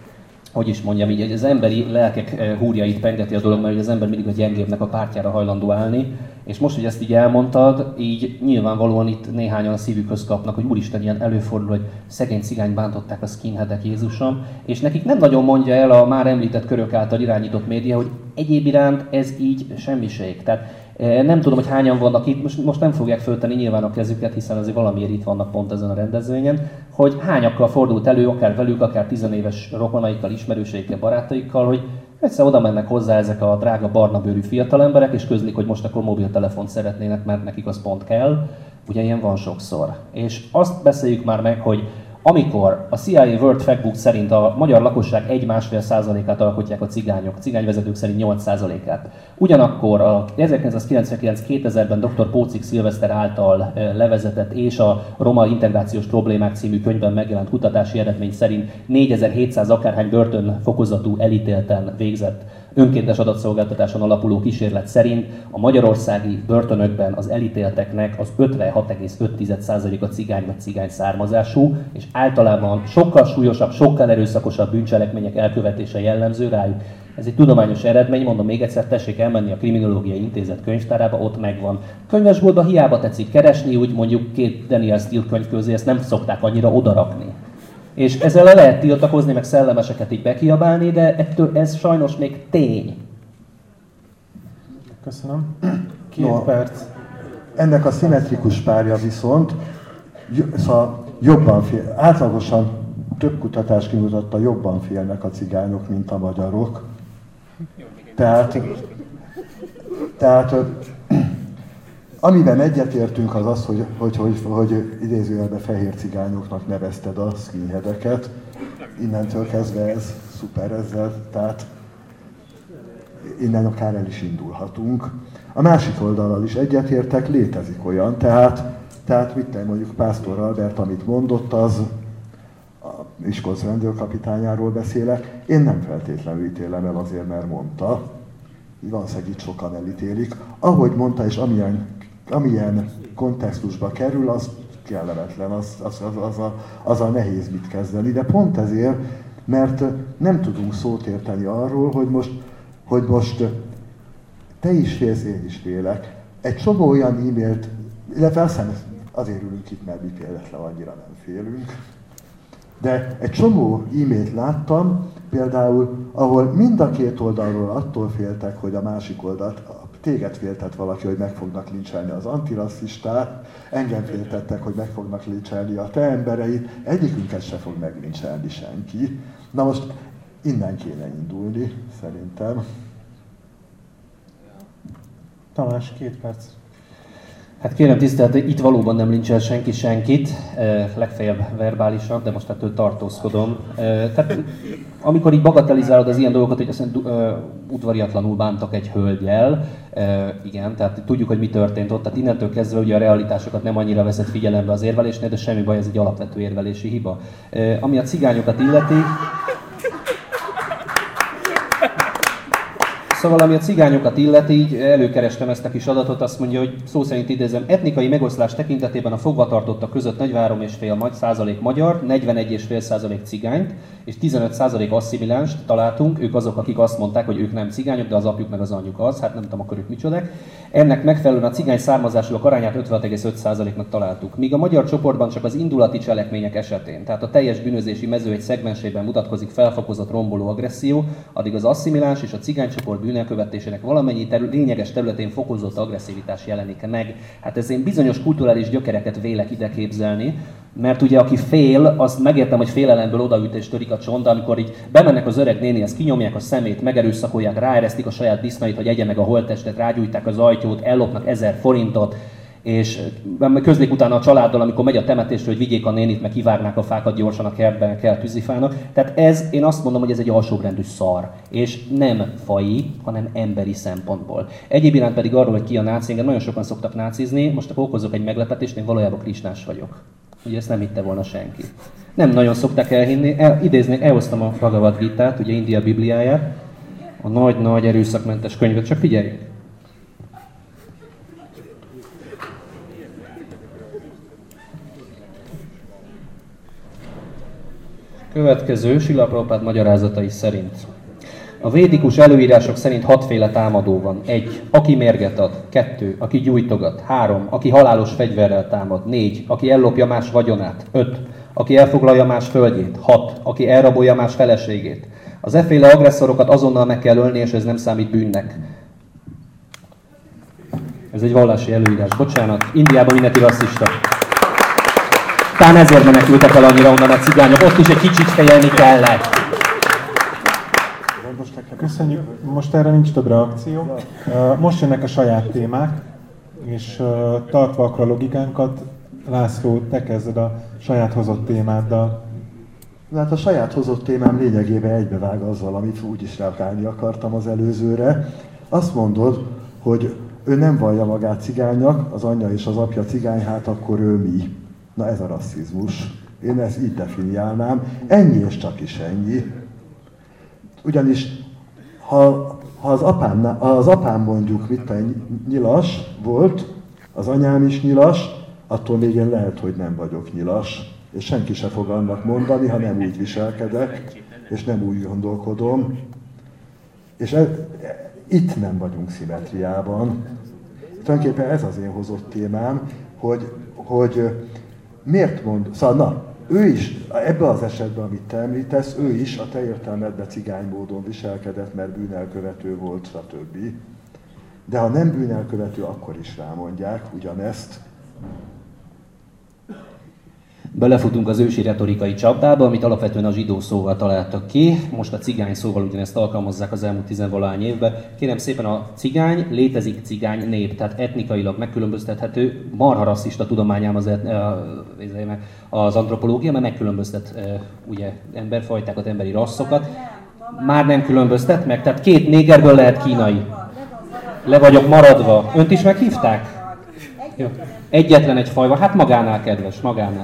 hogy is mondjam így, hogy az emberi lelkek húrjait pengeti a dolog, mert az ember mindig a gyengébbnek a pártjára hajlandó állni. És most, hogy ezt így elmondtad, így nyilvánvalóan itt néhányan a szívükhöz kapnak, hogy úristen, ilyen előfordul, hogy szegény cigányt bántották a skinheadek, Jézusom. És nekik nem nagyon mondja el a már említett körök által irányított média, hogy egyéb iránt ez így semmiség. Tehát nem tudom, hogy hányan vannak itt, most, most nem fogják föltenni nyilván a kezüket, hiszen azért valamiért itt vannak pont ezen a rendezvényen, hogy hányakkal fordult elő, akár velük, akár tizenéves rokonaikkal, ismerőseikkel, barátaikkal, hogy egyszer oda mennek hozzá ezek a drága barnabőrű fiatalemberek, és közlik, hogy most akkor mobiltelefont szeretnének, mert nekik az pont kell. Ugye ilyen van sokszor. És azt beszéljük már meg, hogy amikor a C I A World Factbook szerint a magyar lakosság egy-másfél százalékát alkotják a cigányok, a cigányvezetők szerint nyolc százalékát. Ugyanakkor a ezerkilencszázkilencvenkilenc-kétezerben dr. Pócik Szilveszter által levezetett és a Roma Integrációs Problémák című könyvben megjelent kutatási eredmény szerint négyezer-hétszáz akárhány börtönfokozatú elítélten végzett önkéntes adatszolgáltatáson alapuló kísérlet szerint a magyarországi börtönökben az elítélteknek az ötvenhat egész öt százaléka cigány vagy cigány származású, és általában sokkal súlyosabb, sokkal erőszakosabb bűncselekmények elkövetése jellemző rájuk. Ez egy tudományos eredmény, mondom még egyszer, tessék elmenni a Kriminológiai Intézet könyvtárába, ott megvan. Könyvesboltban hiába tetszik keresni, úgy mondjuk két Daniel Steele könyv közé, ezt nem szokták annyira odarakni. És ezzel le lehet tiltakozni, meg szellemeseket így bekiabálni, de ettől ez sajnos még tény. Köszönöm. Két no, perc. Ennek a szimmetrikus párja viszont szóval jobban fél, átlagosan több kutatás kimutatta, jobban félnek a cigányok, mint a magyarok. Tehát, tehát amiben egyetértünk az az, hogy, hogy, hogy, hogy idézőjelben fehér cigányoknak nevezted a skinheadeket. Innentől kezdve ez szuper ezzel, tehát innen akár el is indulhatunk. A másik oldallal is egyetértek, létezik olyan, tehát, tehát mit te mondjuk Pásztor Albert, amit mondott, az a Miskolc rendőrkapitányáról beszélek, én nem feltétlenül ítélem el azért, mert mondta. Valószínűleg itt sokan elítélik. Ahogy mondta, és amilyen, amilyen kontextusba kerül, az kellemetlen, az, az, az, az, a, az a nehéz mit kezdeni. De pont ezért, mert nem tudunk szót érteni arról, hogy most, hogy most te is félsz, én is félek. Egy csomó olyan e-mailt, illetve aztán azért ülünk itt, mert mi például annyira nem félünk. De egy csomó e-mailt láttam, például, ahol mind a két oldalról attól féltek, hogy a másik oldalt, téged féltett valaki, hogy meg fognak lincselni az antirasszistát, engem féltettek, hogy meg fognak lincselni a te embereit, egyikünket se fog meglincselni senki. Na most innen kéne indulni, szerintem. Tamás, két perc. Hát kérem tisztelt, itt valóban nem lincsel senki senkit, legfeljebb verbálisan, de most ettől tartózkodom. Tehát amikor így bagatelizálod az ilyen dolgokat, hogy azt mondja, udvariatlanul bántak egy hölgyel, igen, tehát tudjuk, hogy mi történt ott, tehát innentől kezdve ugye a realitásokat nem annyira veszed figyelembe az érvelésnél, de semmi baj, ez egy alapvető érvelési hiba. Ami a cigányokat illeti, Szóval ami a cigányokat illeti, így előkerestem ezt a kis adatot, azt mondja, hogy szó szerint idézem, etnikai megoszlás tekintetében a fogvatartottak között negyvenhárom egész öt százalék magyar, negyvenegy egész öt százalék cigányt, és tizenöt százalék asszimilánst találtunk, ők azok, akik azt mondták, hogy ők nem cigányok, de az apjuk meg az anyjuk az, hát nem tudom, akkor ők micsodák. Ennek megfelelően a cigány származásúak arányát ötvenhat egész öt százaléknak találtuk. Míg a magyar csoportban csak az indulati cselekmények esetén, tehát a teljes bűnözési mező egy szegmensében mutatkozik felfokozott romboló agresszió, addig az asszimiláns és a cigánycsoport bűnelkövetésének valamennyi terü- lényeges területén fokozott agresszivitás jelenik meg. Hát ez én bizonyos kulturális gyökereket vélek ide képzelni, mert ugye aki fél, azt megértem, hogy félelemből odaüt és törik a csont, de amikor így bemennek az öreg nénihez, kinyomják a szemét, megerőszakolják, ráeresztik a saját disznait, hogy egye meg a holttestet, rágyújták az ajtót, ellopnak ezer forintot, és közlik utána a családdal, amikor megy a temetésre, hogy vigyék a nénit, meg kivágnák a fákat gyorsan a kertben, kell tűzifának. Tehát ez, én azt mondom, hogy ez egy alsóbrendű szar, és nem faji, hanem emberi szempontból. Egyéb iránt pedig arról, hogy ki a náci, engem nagyon sokan szoktak nácizni, most akkor okozok egy meglepetést, én valójában krisnás vagyok. Ugye ezt nem hitte volna senki. Nem nagyon szokták elhinni, El, idézni, elhoztam a Bhagavad Gitát, ugye India Bibliáját, a nagy-nagy erőszakmentes könyvet, csak figyeljünk. Következő Srila Prabhupád magyarázatai szerint. A védikus előírások szerint hatféle támadó van. Egy, aki mérget ad. Kettő, aki gyújtogat. Három, aki halálos fegyverrel támad. Négy, aki ellopja más vagyonát. Öt, aki elfoglalja más földjét. Hat, aki elrabolja más feleségét. Az efféle agresszorokat azonnal meg kell ölni, és ez nem számít bűnnek. Ez egy vallási előírás. Bocsánat, Indiában mindenki rasszista. Talán ezért menekültek el annyira onnan a cigányok. Ott is egy kicsit fejelni kellett. Köszönjük. Most erre nincs több reakció. Most jönnek a saját témák, és tartva akkor a logikánkat, László, te kezded a saját hozott témáddal. Hát a saját hozott témám lényegében egybevág azzal, amit úgyis reagálni akartam az előzőre. Azt mondod, hogy ő nem vallja magát cigánynak, az anyja és az apja cigány, hát akkor ő mi? Na ez a rasszizmus. Én ezt így definiálnám. Ennyi és csak is ennyi. Ugyanis ha, ha az, apám, az apám mondjuk mit nyilas volt, az anyám is nyilas, attól még én lehet, hogy nem vagyok nyilas. És senki se fog annak mondani, ha nem úgy viselkedek, és nem úgy gondolkodom. És ez, itt nem vagyunk szimmetriában. Tulajdonképpen ez az én hozott témám, hogy, hogy miért mond, szóval na, ő is, ebben az esetben, amit te említesz, ő is a te értelmedben cigány módon viselkedett, mert bűnelkövető volt, stb. De ha nem bűnelkövető, akkor is rámondják ugyanezt. Belefutunk az ősi retorikai csapdába, amit alapvetően a zsidó szóval találtak ki. Most a cigány szóval ugyanezt alkalmazzák az elmúlt tizenvalahány évben. Kérem szépen, a cigány, létezik cigány nép, tehát etnikailag megkülönböztethető, marha rasszista tudományám az, az antropológia, mert megkülönböztet ugye, emberfajtákat, emberi rasszokat. Már nem különböztet meg, tehát két négerből lehet kínai. Le vagyok maradva. Önt is meghívták? Jó. Egyetlen egy faj van, hát magánál kedves, magánál.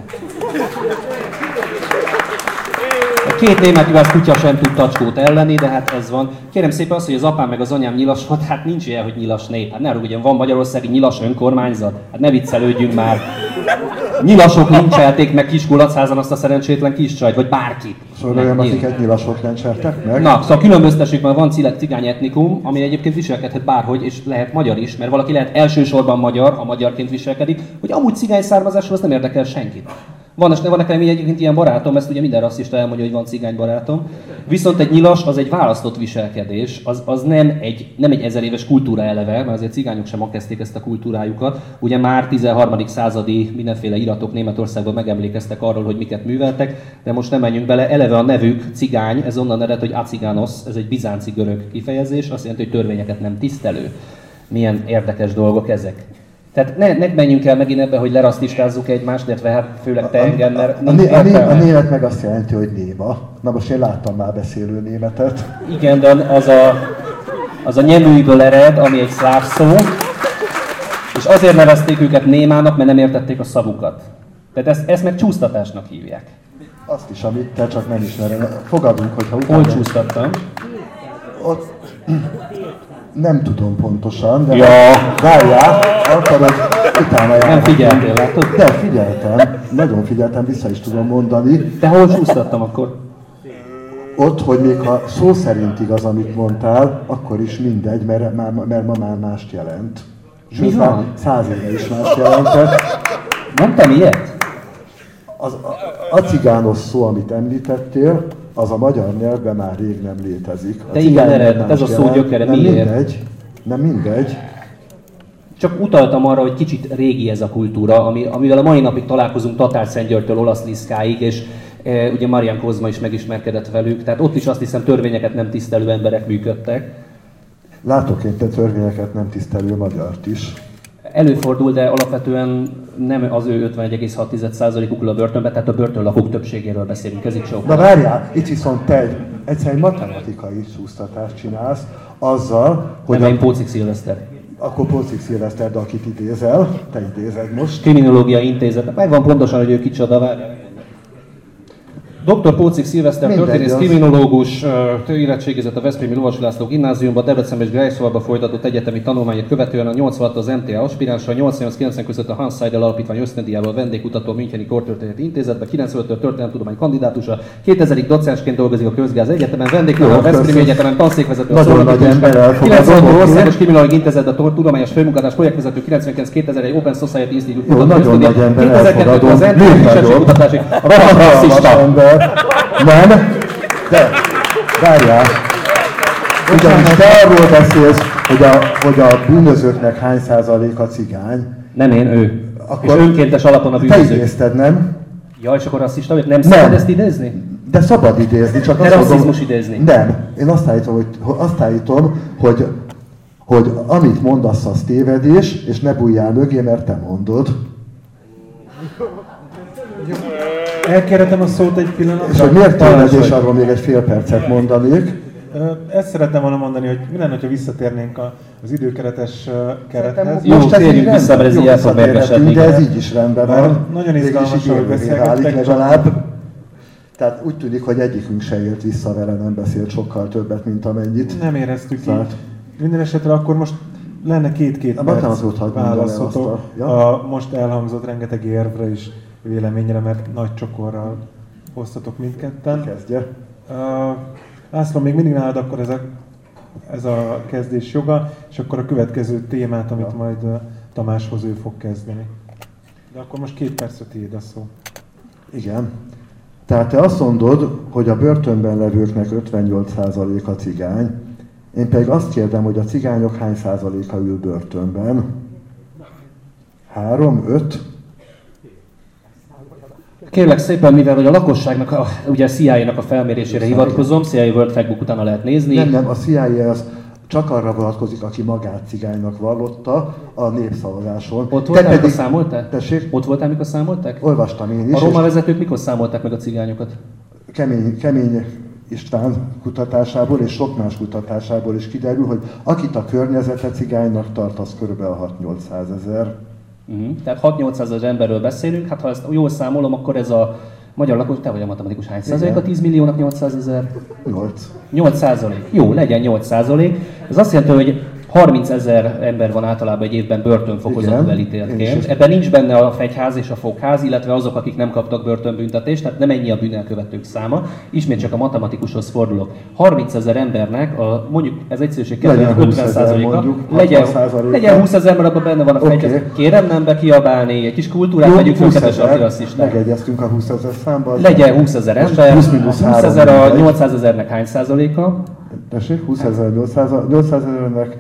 A két német üvesz kutya sem tud tacskót elleni, de hát ez van. Kérem szépen azt, hogy az apám meg az anyám nyilas volt, hát nincs ilyen, hogy nyilas nép. Hát ne rúgjon, van Magyarországi nyilas önkormányzat? Hát ne viccelődjünk már. Nyilasok lincselték meg Kiskulacházan azt a szerencsétlen kis csajt, vagy bárkit. Szóval olyan, akiket nyilasok lincseltek meg? Na, szóval különböztessük, mert van cigány etnikum, ami egyébként viselkedhet bárhogy, és lehet magyar is, mert valaki lehet elsősorban magyar, ha magyarként viselkedik, hogy amúgy cigány származású, az nem érdekel senkit. Van, és van nekem egyébként ilyen barátom, ezt ugye minden rasszista elmondja, hogy van cigány barátom. Viszont egy nyilas az egy választott viselkedés, az, az nem, egy, nem egy ezer éves kultúra eleve, mert azért cigányok sem kezdték ezt a kultúrájukat. Ugye már tizenharmadik századi mindenféle iratok Németországban megemlékeztek arról, hogy miket műveltek, de most nem menjünk bele. Eleve a nevük cigány, ez onnan ered, hogy acigános, ez egy bizánci görög kifejezés, azt jelenti, hogy törvényeket nem tisztelő. Milyen érdekes dolgok ezek. Tehát ne, ne menjünk el megint ebbe, hogy lerasztistázzuk egymást, illetve hát főleg te engem, mert a, a, a, a német meg azt jelenti, hogy néma. Na most én láttam már beszélő németet. Igen, de az a, az a nyeműiből ered, ami egy szláv szó, és azért nevezték őket némának, mert nem értették a szavukat. Tehát ezt, ezt meg csúsztatásnak hívják. Azt is, amit te csak nem ismerem. Fogadunk, hogyha utána... Hol csúsztattam? Ott... Nem tudom pontosan, de ja. Várjál, akarod, utána járni. Nem figyeltél, látod? De figyeltem, nagyon figyeltem, vissza is tudom mondani. De hol csúsztattam akkor? Ott, hogy még ha szó szerint igaz, amit mondtál, akkor is mindegy, mert, már, mert ma már mást jelent. Sőt, már száz éve is mást jelentett. Mondtam ilyet? Az a, a cigános szó, amit említettél, az a magyar nyelvben már rég nem létezik. A de igen, ered, ez a szó gyökere, nem miért? Mindegy, nem mindegy. Csak utaltam arra, hogy kicsit régi ez a kultúra, ami, amivel a mai napig találkozunk Tatárszentgyörgytől Olaszliszkáig, és e, ugye Marian Kozma is megismerkedett velük, tehát ott is azt hiszem törvényeket nem tisztelő emberek működtek. Látok én te törvényeket nem tisztelő magyart is. Előfordul, de alapvetően nem az ő ötvenegy egész hat százalékuk ül a börtönbe, tehát a börtönlakók többségéről beszélünk, ez itt sok. Na várjál, itt viszont te egy, egyszerűen matematikai csúsztatást csinálsz, azzal, hogy... Nem, a... én Pócik Szilveszter. Akkor Pócik Szilveszter, de akit idézel, te idézed most. Kriminológiai Intézet, megvan pontosan, hogy ő kicsoda, várjál. doktor Pócik Szilveszter, Mindegy, történész, az. kriminológus, érettségizett a Veszprémi Lovas László Gimnáziumban, Debrecenben és Greifswaldban folytatott egyetemi tanulmányát követően a nyolcvanhat az em té á aspiránsa, a nyolcvannyolc-kilencven között a Hans Seidel Alapítvány ösztöndíjával vendégkutató a Müncheni Kortörténeti Intézetben, kilencvenöttől történelemtudomány kandidátusa, kétezerig docensként dolgozik a Közgáz Egyetemen, vendégkutató a Veszprémi Egyetemen, tanszékvezető a Szolnokításban, kilencvenötben Országos Kriminológiai Intézetben tudományos főmunkatás, projektvezető, kilencvenkilenc kétezer-egy Open Society Institute kutató, kétezer-kettő az en té á kisebbségkutatási, a rasszista. Nem, de várjál. Ugyanis te arról beszélsz, hogy a, hogy a bűnözőknek hány százaléka cigány. Nem én, ő. Akkor és önkéntes alapon a Te bűnözők. idézted, nem? Ja, és akkor rasszista vagyok? Nem szabad ezt idézni? De szabad idézni, csak De azt mondom, rasszizmus idézni. Nem. Én azt állítom, hogy, azt állítom, hogy, hogy amit mondasz, az tévedés, és ne bújjál mögé, mert te mondod. Elkérhetem a szót egy pillanatra? És hogy miért tévedés, arról még egy fél percet mondanék. Ezt szeretném volna mondani, hogy mi lenne, ha visszatérnénk az időkeretes kerethez. Jó, Most ez térjünk így vissza, mert ez rendben- így el fog visszatérhetünk, megvesetni. de ez így is rendben Bár van. nagyon Végül is izgalmas, így ahogy élővé beszélgettek, válik csak- legalább. Tehát úgy tűnik, hogy egyikünk se élt vissza vele, nem beszélt sokkal többet, mint amennyit. Nem éreztük így. Szóval- Minden esetre akkor most lenne két-két A perc matematikusot hadd mondjam el választhatok azt a- ja. a most elhangzott rengeteg érvre és véleményre, mert nagy csokorral hoztatok mindketten. Kezdje. Uh, László, még mindig nálad akkor ez a, ez a kezdés joga, és akkor a következő témát, amit Ja. majd uh, Tamáshoz ő fog kezdeni. De akkor most két percre tiéd a szó. Igen. Tehát te azt mondod, hogy a börtönben levőknek ötvennyolc százaléka cigány. Én pedig azt kérdem, hogy a cigányok hány százaléka ül börtönben? Három, öt? Kérlek szépen, mivel hogy a lakosságnak, a, ugye a C I A-nak a felmérésére hivatkozom, C I A World Factbook utána lehet nézni. Nem, nem, a C I A az csak arra vonatkozik, aki magát cigánynak vallotta a népszavazáson. Ott Te voltál, mikor pedig- számoltál? Tessék? Ott voltál, mikor számolták? Olvastam én is. A roma és vezetők mikor számolták meg a cigányokat? Kemény, Kemény István kutatásából és sok más kutatásából is kiderül, hogy akit a környezete cigánynak tart, az körülbelül hat-nyolcszáz ezer. Uh-huh. Tehát hat-nyolcszáz emberről beszélünk, hát ha ezt jól számolom, akkor ez a magyar lakos, te vagy a matematikus, hány százalék a tíz milliónak nyolcszázezer? nyolc. nyolc százalék. Jó, legyen nyolc százalék. Ez azt jelenti, hogy harminc ezer ember van általában egy évben börtönfokozatú Igen, én elítéltként. is. Ebben nincs benne a fegyház és a fogház, illetve azok, akik nem kaptak börtönbüntetést, tehát nem ennyi a bűnelkövetők száma. Ismét csak a matematikushoz fordulok. harminc ezer embernek, a, mondjuk ez egyszerűség Legyen kedvéért húsz ötven ezer százaléka, mondjuk, legyen, hatvan százaléka. legyen húsz ezer, mert abban benne van a Oké. fegyház. Kérem nem bekiabálni, egy kis kultúrát vegyük föl, kedves antirasszisták. Megegyeztünk a húszezer számban. Legyen húszezer ember, húsz-mínusz három húszezer a mindegy. nyolcszázezernek hány százaléka? Tessék, húszezer, nyolcszáz ezernek.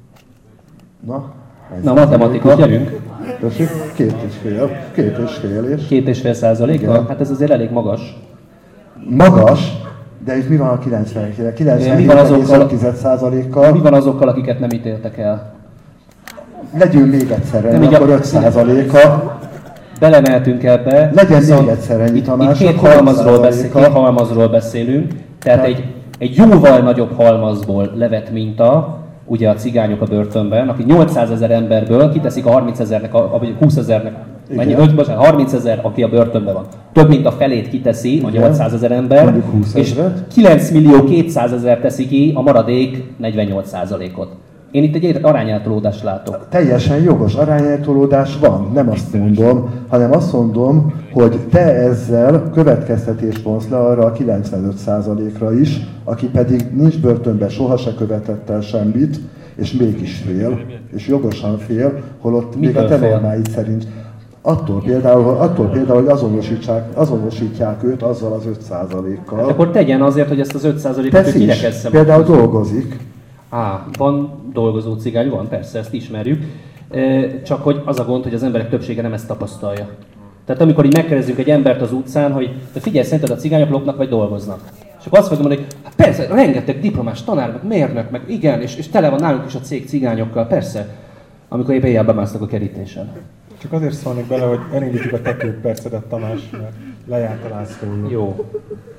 Na, hány Na, százaléka? matematikus, gyerünk. Tessék, két és fél. Két és fél és. Két és fél százaléka? Igen. Hát ez azért elég magas. Magas, de itt mi van a kilencvenkilenc? Mi van kilencvenhét azokkal- egész öt százalékkal. Mi van azokkal, akiket nem ítéltek el? Legyünk még egyszer Nem, ennyi, így a- akkor öt százaléka. Belemeltünk ebbe. Legyen viszont még egyszer ennyi, itt, Tamás, itt két, akkor halmazról beszél, százaléka. két halmazról beszélünk. Tehát Tehát- egy, egy jóval nagyobb halmazból levett minta, ugye a cigányok a börtönben, aki nyolcszázezer emberből kiteszik a harminc ezernek, a, vagy húszezernek, mennyi, Igen. öt, bocsánat, harminc ezer, aki a börtönben van. Több mint a felét kiteszi a Igen. nyolcszázezer ember, Mondjuk húsz és ezret. kilenc millió kétszázezer teszi ki a maradék negyvennyolc százalékot. Én itt egy arányeltolódást látok. Teljesen jogos arányeltolódás van, nem azt mondom, hanem azt mondom, hogy te ezzel következtetést vonsz le arra a kilencvenöt százalékra is, aki pedig nincs börtönben, soha se követett el semmit, és mégis fél, és jogosan fél, holott még Mitől a te fél? normáid szerint. Attól például, attól például, hogy azonosítsák, azonosítják őt azzal az öt százalékkal. Hát akkor tegyen azért, hogy ezt az öt százalékot Tesz ők is, igyekezzen. például dolgozik. Á, van dolgozó cigány, van, persze, ezt ismerjük. E, Csak hogy az a gond, hogy az emberek többsége nem ezt tapasztalja. Tehát amikor így megkérdezünk egy embert az utcán, hogy te figyelj, szerinted a cigányok lopnak vagy dolgoznak? És akkor azt fogja mondani, hogy hát persze, rengeteg diplomás tanár, meg mérnök, meg igen, és, és tele van nálunk is a cég cigányokkal, persze. Amikor épp éjjel bemásznak a kerítésen. Csak azért szólnék bele, hogy elindítjuk a te két percedet, Tamás, mert lejárt a László. Jó.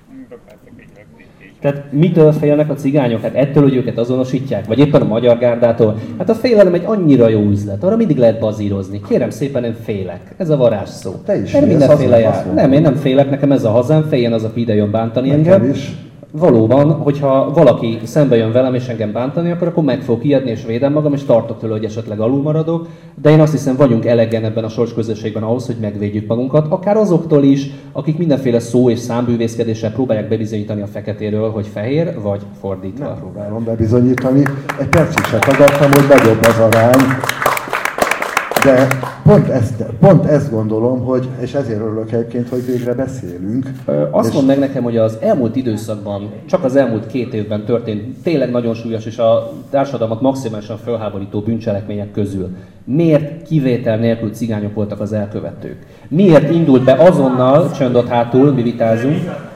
Tehát mitől félnek a cigányok? Hát ettől, hogy őket azonosítják? Vagy éppen a Magyar Gárdától? Hát a félelem egy annyira jó üzlet, arra mindig lehet bazírozni. Kérem szépen, én félek. Ez a varázsszó. Te is Mert félsz, mindenféle az jár. Nem, én nem félek, nekem ez a hazám, féljen az, aki ide jön bántani Nekem engem. is. Valóban, hogyha valaki szembe jön velem és engem bántani akar, akkor meg fog ijedni és védem magam, és tartok tőle, hogy esetleg alul maradok. De én azt hiszem, vagyunk elegen ebben a sorsközösségben ahhoz, hogy megvédjük magunkat, akár azoktól is, akik mindenféle szó és számbűvészkedéssel próbálják bebizonyítani a feketéről, hogy fehér, vagy fordítva. Nem próbálom bebizonyítani. Egy percig se tagadtam, hogy nagyobb az arány. De pont ezt, pont ezt gondolom, hogy, és ezért örülök egyébként, hogy végre beszélünk. Ö, azt és... mondd meg nekem, hogy az elmúlt időszakban, csak az elmúlt két évben történt tényleg nagyon súlyos és a társadalmat maximálisan felháborító bűncselekmények közül miért kivétel nélkül cigányok voltak az elkövetők? Miért indult be azonnal, csöndot hátul, mi vitázunk,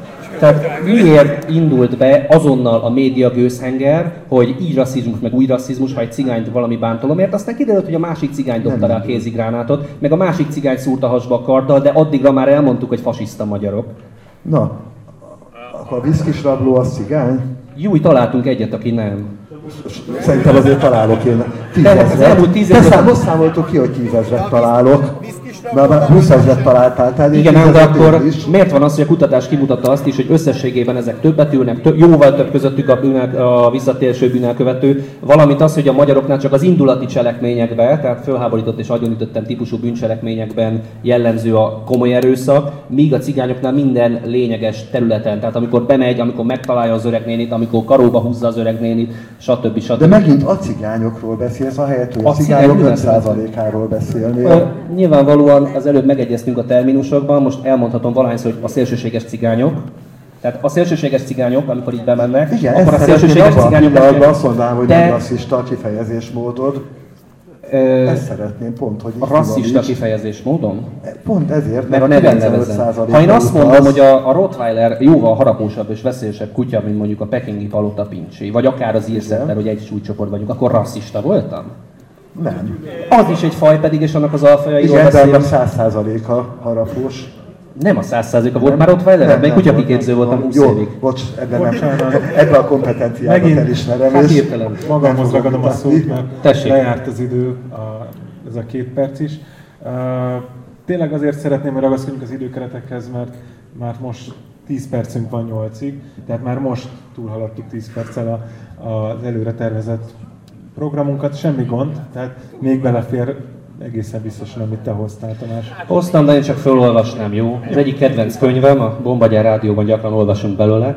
tehát miért indult be azonnal a média gőzhenger, hogy így rasszizmus, meg új rasszizmus, ha egy cigányt valami bántolom, mert aztán kiderült, hogy a másik cigány dobta rá a kézigránátot, meg a másik cigány szúrta hasba a karddal, de addigra már elmondtuk, hogy fasiszta magyarok. Na, akkor a viszkis rabló az cigány? Jó, találtunk egyet, aki nem. Szerintem azért találok én tízezret. Te most számoltuk ki, hogy tízezret találok. Mert már húszezret találtál, tehát igen, ám, de akkor is. Miért van az, hogy a kutatás kimutatta azt is, hogy összességében ezek többet ülnek, több, jóval több közöttük a, bűnel, a visszatérő bűnelkövető, valamint az, hogy a magyaroknál csak az indulati cselekményekben, tehát fölháborított és agyonütöttem típusú bűncselekményekben jellemző a komoly erőszak, míg a cigányoknál minden lényeges területen, tehát amikor bemegy, amikor megtalálja az öreg nénit, amikor karóba húzza az öreg nénit, stb. stb. De megint a cigányokról beszélsz, ahelyett, hogy a, a cigányok öt százalékáról beszélnél. Nyilvánvalóan az előbb megegyeztünk a terminusokban, most elmondhatom valahányszor, hogy a szélsőséges cigányok. Tehát a szélsőséges cigányok, amikor így bemennek, igen, akkor a szélsőséges cigányok... Igen, azt mondanám, hogy nem rasszista a kifejezésmódod. Ö, ezt szeretném pont, hogy... A rasszista kifejezésmódon? Pont ezért, mert a nevén nevezem. Ha én azt mondom, az... hogy a, a Rottweiler jóval harapósabb és veszélyesebb kutya, mint mondjuk a pekingi palota pincsi, vagy akár az írszetter, hogy egy súlycsoport vagyunk, akkor rasszista voltam? Nem. Az is egy faj pedig, és annak az alfajairól beszélünk. Igen, de száz százaléka harapós. Nem a száz százaléka volt, már ott Weiler, meg kutyakiképző voltam húsz évig. Bocs, ebben nem. Ebben a kompetenciámat elismerem. Hát hirtelen. Magamhoz ragadom a szót, mert tessék. Lejárt az idő, a, ez a két perc is. Uh, tényleg azért szeretném, hogy ragaszkodjunk az időkeretekhez, mert már most tíz percünk van nyolcig, tehát már most túlhaladtuk tíz perccel a, az előre tervezett programunkat, semmi gond, tehát még belefér egészen biztosan, amit te hoztál, Tamás. Hoztam, de én csak felolvasnám, jó? Az egyik kedvenc könyvem, a Bombagyár Rádióban gyakran olvasunk belőle.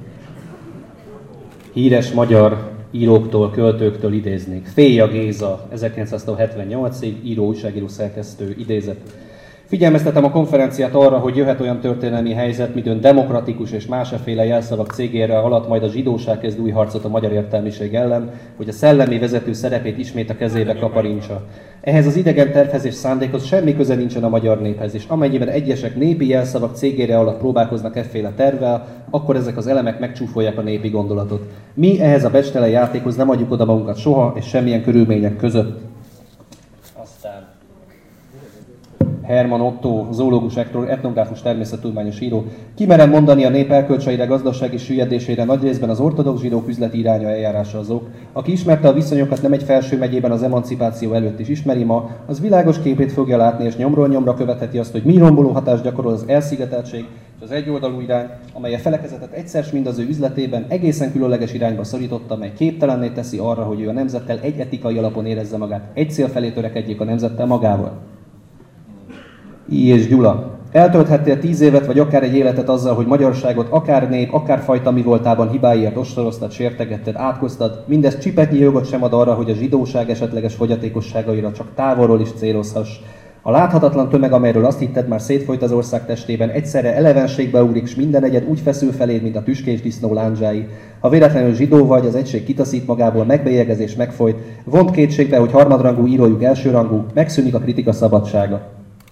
Híres magyar íróktól, költőktől idéznék. Féja Géza, ezerkilencszázhetvennyolcig, író, újságíró, szerkesztő, idézet. Figyelmeztetem a konferenciát arra, hogy jöhet olyan történelmi helyzet, midőn demokratikus és másféle jelszavak cégére alatt majd a zsidóság kezd új harcot a magyar értelmiség ellen, hogy a szellemi vezető szerepét ismét a kezébe kaparincsa. Ehhez az idegen tervhez és szándékhoz semmi köze nincsen a magyar néphez, és amennyiben egyesek népi jelszavak cégére alatt próbálkoznak efféle tervvel, akkor ezek az elemek megcsúfolják a népi gondolatot. Mi ehhez a becstelen játékhoz nem adjuk oda magunkat soha, és semmilyen körülmények között. Aztán Herman Otto, zoológus, etnográfus, természettudományos író. Kimerem mondani, a nép erkölcseire, gazdasági süllyedésére nagy részben az ortodox zsidók üzleti iránya eljárása azok. Aki ismerte a viszonyokat nem egy felső megyében az emancipáció előtt is ismeri ma, az világos képét fogja látni, és nyomról nyomra követheti azt, hogy mi romboló hatást gyakorol az elszigeteltség és az egyoldalú irány, amely a felekezetet egyszer mind az ő üzletében egészen különleges irányba szorította, mely képtelenné teszi arra, hogy ő a nemzettel egy etikai alapon érezze magát, egy cél felé törekedjék a nemzettel magával. I. és Gyula. Eltölthettél tíz évet, vagy akár egy életet azzal, hogy magyarságot akár nép, akár fajta mi voltában hibáiért ostoroztad, sértegetted, átkoztad, mindez csipetnyi jogot sem ad arra, hogy a zsidóság esetleges fogyatékosságaira csak távolról is célozhass. A láthatatlan tömeg, amelyről azt hitted már szétfolyt az ország testében, egyszerre elevenségbe ugrik, s minden egyed úgy feszül feléd, mint a tüskés disznó lándzsái. Ha véletlenül zsidó vagy, az egység kitaszít magából, megbélyegezés megfolyt, vont kétségbe, hogy harmadrangú írójuk elsőrangú, megszűnik a kritika szabadsága.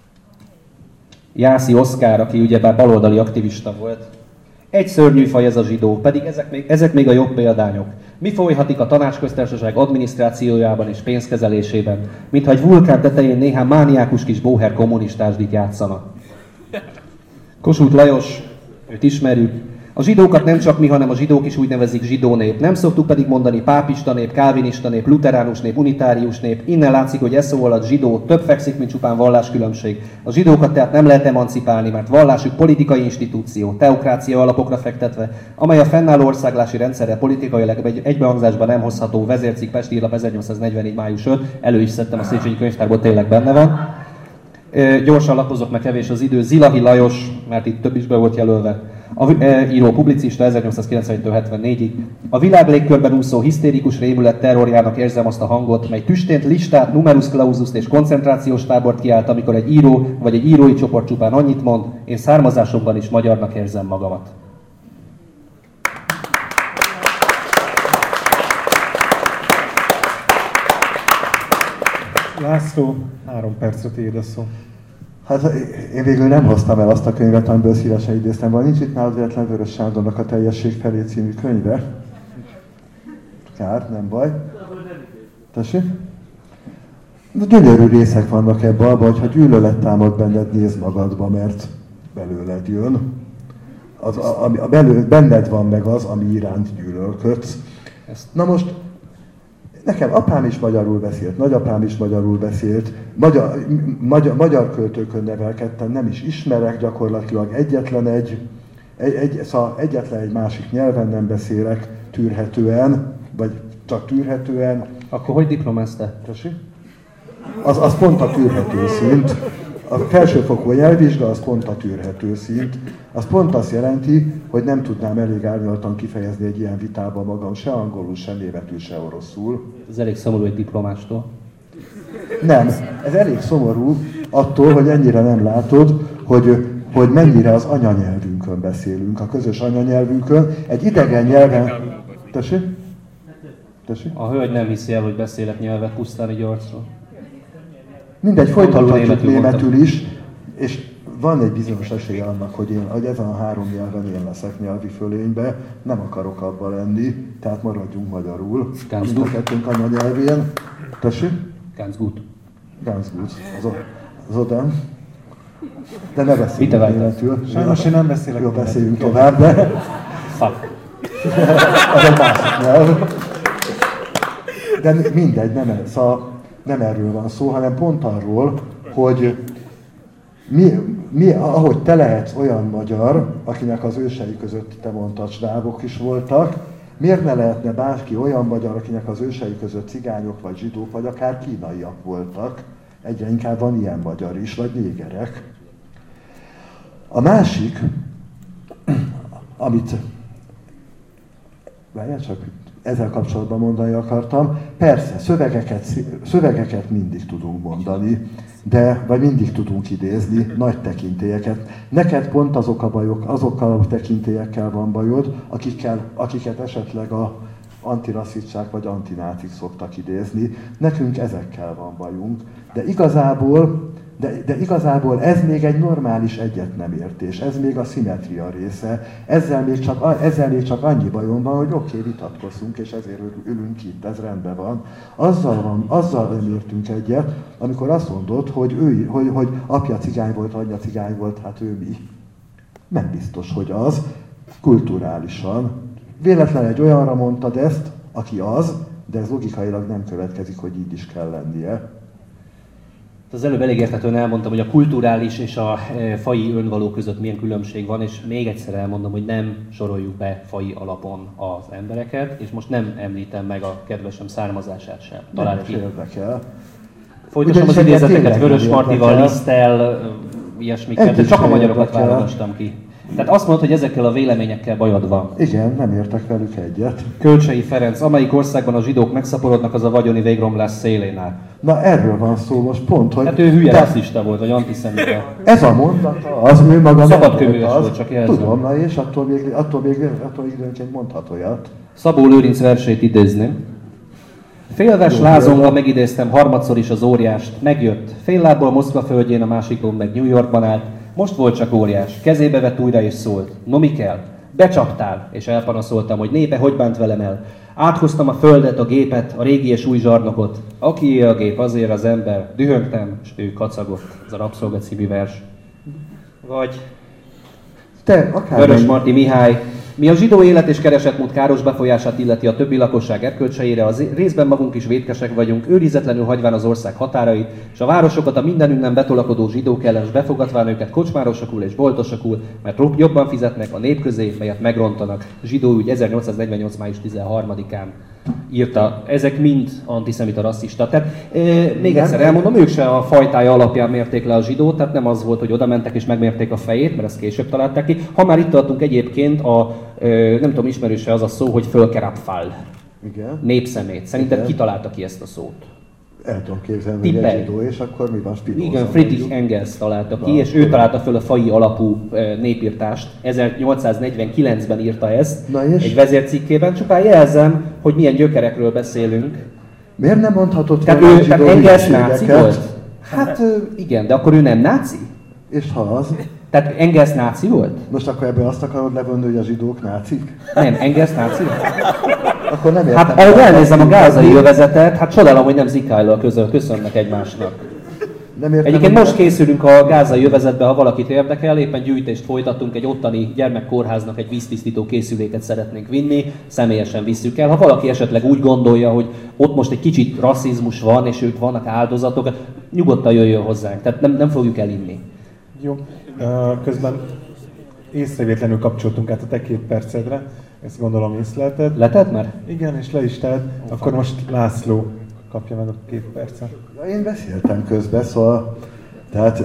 Jászi Oszkár, aki ugyebár baloldali aktivista volt. Egy szörnyű faj ez a zsidó, pedig ezek még, ezek még a jobb példányok. Mi folyhatik a tanácsköztársaság adminisztrációjában és pénzkezelésében, mintha egy vulkán tetején néhány mániákus kis bóher kommunistásdit játszana. Kossuth Lajos, őt ismerjük, A zsidókat nem csak mi, hanem a zsidók is úgy nevezik zsidó nép. Nem szoktuk pedig mondani pápista nép, kálvinista nép, luteránus nép, unitárius nép. Innen látszik, hogy ez szó alatt zsidó több fekszik, mint csupán valláskülönbség. A zsidókat tehát nem lehet emancipálni, mert vallásuk politikai institúció, teokrácia alapokra fektetve, amely a fennálló országlási rendszerrel politikailag egy egybehangzásban nem hozható. Vezércikk Pesti Hírlap ezernyolcszáznegyvenegy. május ötödike. Elő is szedtem a Széchenyi Könyvtárból, tényleg benne van. E, gyorsan lapozok, meg kevés az idő. Zilahi Lajos, mert itt több is be volt jelölve. A e, író publicista ezernyolcszázkilencvenegytől hetvennégyig. A világ légkörben úszó hisztérikus rémület terrorjának érzem azt a hangot, mely tüstént listát, numerus clausus és koncentrációs tábort kiállt, amikor egy író vagy egy írói csoport csupán annyit mond, én származásomban is magyarnak érzem magamat. László, három percre tiéd a szó. Hát én végül nem hoztam el azt a könyvet, amiből szívesen idéztem. Van, nincs itt nálad véletlen Vörös Sándornak a Teljesség felé című könyve? Kár, nem baj. Tessék? De gyönyörű részek vannak ebben, abban, hogy ha gyűlölet támad benned, nézd magadba, mert belőled jön. Az, a, a, a belő, benned van meg az, ami iránt gyűlölködsz. Na most, nekem apám is magyarul beszélt, nagyapám is magyarul beszélt, magyar, magyar, magyar költőkön nevelkedtem, nem is ismerek gyakorlatilag egyetlen egy, egy, egy, szóval egyetlen egy másik nyelven nem beszélek tűrhetően, vagy csak tűrhetően. Akkor hogy diplomáztál? Az, az pont a tűrhető szint. A felsőfokú nyelvvizsga az pont a tűrhető szint. Az pont azt jelenti, hogy nem tudnám elég árnyaltan kifejezni egy ilyen vitában magam, se angolul, se németül, se oroszul. Ez elég szomorú egy diplomástól. Nem, ez elég szomorú attól, hogy ennyire nem látod, hogy, hogy mennyire az anyanyelvünkön beszélünk, a közös anyanyelvünkön. Egy idegen nyelven... Tessék? Tessék? A hölgy nem hiszi el, hogy beszélek nyelvet pusztán egy arcról. Mindegy, folytathatjuk németül is, és van egy bizonyos esélye annak, hogy, én, hogy ezen a három nyelven én leszek nyelvi fölénybe, nem akarok abban lenni, tehát maradjunk magyarul. Mind a kettőnk anyanyelvén. Tessék? Ganz gut. Ganz gut. Az, az oda. De ne beszéljünk németül. Sajnos én nem beszélek. Jó, beszéljünk tovább, de... Fuck. Az egy másik nyelv. De mindegy, nem, szóval nem erről van szó, hanem pont arról, hogy mi, mi, ahogy te lehetsz olyan magyar, akinek az ősei között te mondtad, svábok is voltak, miért ne lehetne bárki olyan magyar, akinek az ősei között cigányok, vagy zsidók, vagy akár kínaiak voltak? Egyre inkább van ilyen magyar is, vagy négerek. A másik, amit... Várjál csak, ezzel kapcsolatban mondani akartam. Persze, szövegeket, szövegeket mindig tudunk mondani, de, vagy mindig tudunk idézni, nagy tekintélyeket. Neked pont azok a bajok, azokkal a tekintélyekkel van bajod, akikkel, akiket esetleg a antirasszisták vagy antinácik szoktak idézni. Nekünk ezekkel van bajunk. De igazából, de, de igazából ez még egy normális egyetnemértés, ez még a szimmetria része. Ezzel még csak, ezzel még csak annyi bajom van, hogy oké, okay, vitatkozzunk, és ezért ülünk itt, ez rendben van. Azzal, van, azzal nem értünk egyet, amikor azt mondod, hogy, ő, hogy, hogy apja cigány volt, anyja cigány volt, hát ő mi. Nem biztos, hogy az, kulturálisan. Véletlen egy olyanra mondtad ezt, aki az, de ez logikailag nem következik, hogy így is kell lennie. Az előbb elég érthetően elmondtam, hogy a kulturális és a faji önvaló között milyen különbség van, és még egyszer elmondom, hogy nem soroljuk be faji alapon az embereket, és most nem említem meg a kedvesem származását sem. Talán ki. Érdekel. Folytassam az idézeteket Vörös Martival, Liszttel, ilyesmiket, de csak a magyarokat válogattam ki. Tehát azt mondod, hogy ezekkel a véleményekkel bajod van. Igen, nem értek velük egyet. Kölcsei Ferenc, amelyik országban a zsidók megszaporodnak, az a vagyoni végromlás szélénál. Na erről van szó most pont, hogy... Hát ő hülye rasszista volt, vagy antiszemita. Ez a mondata, az ő maga szabadkőműves volt, csak jelzem. Tudom, na és attól még, attól még, attól még időnként mondhat olyat. Szabó Lőrinc versét idézném. Félves lázongva megidéztem harmadszor is az óriást, megjött. Fél lábbal Moszkva földjén, a másikon meg New Yorkban állt. Most volt csak óriás, kezébe vett újra és szólt. No mi kell? Becsaptál, és elpanaszoltam, hogy népe hogy bánt velem el. Áthoztam a földet, a gépet, a régi és új zsarnokot. Akié a gép, azért az ember. Dühöngtem, és ő kacagott. Ez a Rabszolga című vers. Vagy Te, akár Vörös Marti Mihály, Mi a zsidó élet és keresetmód káros befolyását illeti a többi lakosság erkölcseire, az részben magunk is vétkesek vagyunk, őrizetlenül hagyván az ország határait, és a városokat a mindenünnen betolakodó zsidók ellen s befogadván őket kocsmárosokul és boltosokul, mert jobban fizetnek a nép közé, melyet megrontanak. Zsidó ügy ezernyolcszáznegyvennyolc. május tizenharmadikán írta. Ezek mind antiszemita, rasszista. Tehát e, még egyszer elmondom, ők se a fajtája alapján mérték le a zsidót, tehát nem az volt, hogy oda mentek és megmérték a fejét, mert ezt később találták ki. Ha már itt tartunk egyébként, a, e, nem tudom, ismerőse az a szó, hogy fölkerapfál. Igen. Népszemét. Szerinted Igen. ki találta ki ezt a szót? El tudom képzelni, hogy egy zsidó, és akkor mi van? Spinoza. Igen, Friedrich Engels találta ki, és ő találta föl a faji alapú népírtást. ezernyolcszáznegyvenkilencben írta ezt, Na és? egy vezércikkében. Csupán jelzem, hogy milyen gyökerekről beszélünk. Miért nem mondhatod Tehát, volna ő, a zsidó tehát Engels náci hülyeségeket? volt? Hát igen, de akkor ő nem náci? És ha az? Tehát Engels náci volt? Most akkor ebből azt akarod levonni, hogy a zsidók nácik? Nem, Engels náci volt? Akkor nem értem. Hát ahogy elnézem a gázai övezetet, hát csodálom, hogy nem Zikállal közöl, köszönnek egymásnak. Nem értem, Egyébként hogy- most készülünk a gázai övezetbe, ha valakit érdekel, éppen gyűjtést folytatunk, egy ottani gyermekkórháznak egy víztisztító készüléket szeretnénk vinni, személyesen visszük el. Ha valaki esetleg úgy gondolja, hogy ott most egy kicsit rasszizmus van, és ők vannak áldozatok, nyugodtan jöjjön hozzánk, tehát nem, nem fogjuk elinni. Jó. Ö, Közben észrevétlenül kapcsoltunk át a te két percedre, ezt gondolom észlelted. Letett már? Igen, és le is telt. Akkor most László kapja meg a két percet. Ja, én beszéltem közben, szóval... Tehát...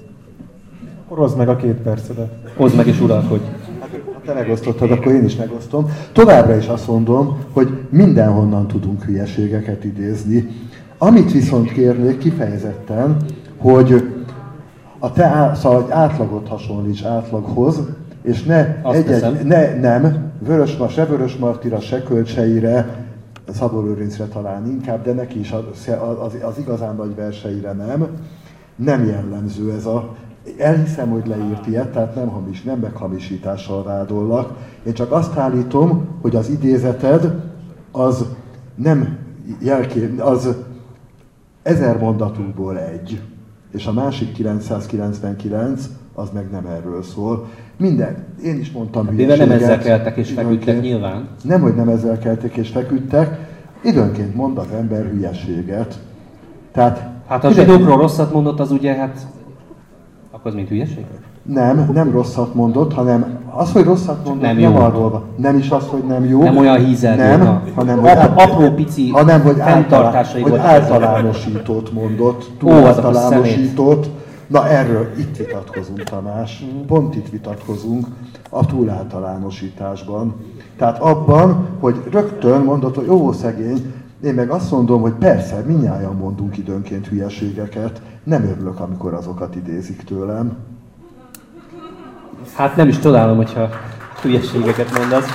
Akkor hozd meg a két percedet. Hozd meg és uralkodj. Ha te megosztottad, akkor én is megosztom. Továbbra is azt mondom, hogy mindenhonnan tudunk hülyeségeket idézni. Amit viszont kérnék kifejezetten, hogy a te á, szóval egy átlagot hasonlíts átlaghoz, és ne, egy, egy, ne nem, vörös, se Vörös Martira, se Kölcseire, Szabó Lőrincre talán inkább, de neki is az, az, az igazán nagy verseire nem. Nem jellemző ez a... Elhiszem, hogy leírt ilyet, tehát nem hamis, nem meghamisítással vádollak. Én csak azt állítom, hogy az idézeted az nem jelké, az ezer mondatúból egy, és a másik kilencszázkilencvenkilenc az meg nem erről szól. Minden, én is mondtam hülyeséget. Mivel nem ezzel keltek és feküdtek nyilván. Nem, hogy nem ezzel keltek és feküdtek, időnként mond az ember hülyeséget. Tehát, Hát a zsidókról rosszat mondott, az ugye, hát... Akkor az mint hülyeség? Nem, nem rosszat mondott, hanem az, hogy rosszat mondott, nem, nem, nem arról van. Nem is az, hogy nem jó. Nem olyan hízelgő. Nem, hanem hogy, Apró, apró pici hanem, hogy, fenntartásai hogy voltak. általánosítót mondott, túl Ó, az a általánosítót. Na erről itt vitatkozunk, Tamás. Pont itt vitatkozunk a túláltalánosításban. Tehát abban, hogy rögtön mondod, hogy ó, szegény, én meg azt mondom, hogy persze, mindnyájan mondunk időnként hülyeségeket, nem örülök, amikor azokat idézik tőlem. Hát nem is csodálom, hogyha hülyeségeket mondasz.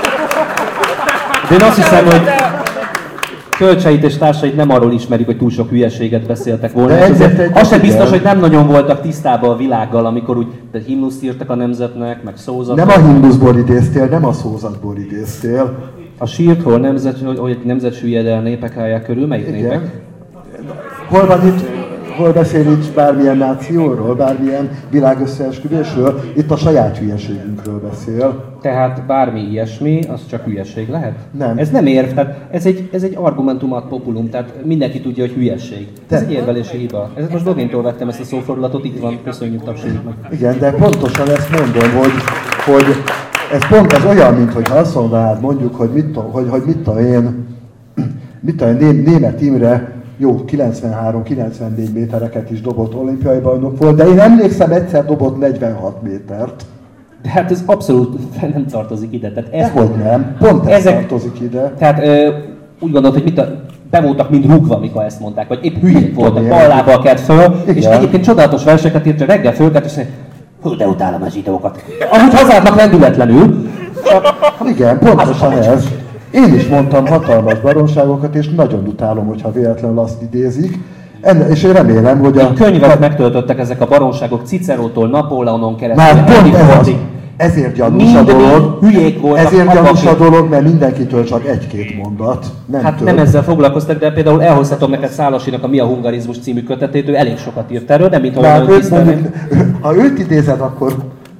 De én azt hiszem, hogy Kölcseit és társait nem arról ismerik, hogy túl sok hülyeséget beszéltek volna. De És azért egy- az sem biztos, igen. hogy nem nagyon voltak tisztában a világgal, amikor úgy de himnuszt írtak a nemzetnek, meg szózatot. Nem a himnuszból idéztél, nem a szózatból idéztél. A sírt, hol nemzet, hogy nemzet süllyed el népek állják körül, melyik Igen. népek? Hol van itt, hol beszél itt bármilyen nációról, bármilyen világösszeesküvésről? Itt a saját hülyeségünkről beszél. Tehát bármi ilyesmi, az csak hülyeség lehet? Nem. Ez nem érv, tehát ez egy, ez egy argumentum ad populum, tehát mindenki tudja, hogy hülyeség. Ez De- egy érvelési hiba. Ez most Dogintól vettem ezt a szófordulatot, itt van, köszönjük, tapsoljuk meg. Igen, de pontosan ezt mondom, hogy, hogy ez pont ez olyan, mint hogy azt mondanád mondjuk, hogy mit, tudom- hogy, hogy mit tudom én, mit tudom én, Né- Németh Imre jó kilencvenhárom kilencvennégy métereket is dobott, olimpiai bajnok volt, de én emlékszem, egyszer dobott negyvenhat métert. De hát ez abszolút nem tartozik ide. Tehát ez, Dehogy nem, pont ez ezek- tartozik ide. Tehát ö, úgy gondolt, hogy mit a, be voltak mind rúgva, amikor ezt mondták, vagy épp hülyék voltak, tudom, ballábbal kelt föl, és Igen. egyébként csodálatos verseket írt, hogy reggel fölkelt, és mondja, hú, de utálom a zsidókat. Ahogy hazádnak lendületlenül. Igen, pontosan ez. Én is mondtam hatalmas baromságokat, és nagyon utálom, hogyha véletlenül azt idézik. Enne, és én remélem, hogy a... Könyvet megtöltöttek ezek a baromságok Cicerótól, Napóleonon keresztül. Már pont Henry ez az. Fordig. Ezért gyanús a Mind dolog. hülyék voltak, Ezért gyanús a apakik. dolog, mert mindenkitől csak egy-két mondat. Nem Hát több. nem ezzel foglalkoztak, de például elhozhatom neked Szálasinak a Mi a hungarizmus című kötetét, ő elég sokat írt erről, nem mint Már olyan őt tisztelni. mondjuk, ha őt idézed, akkor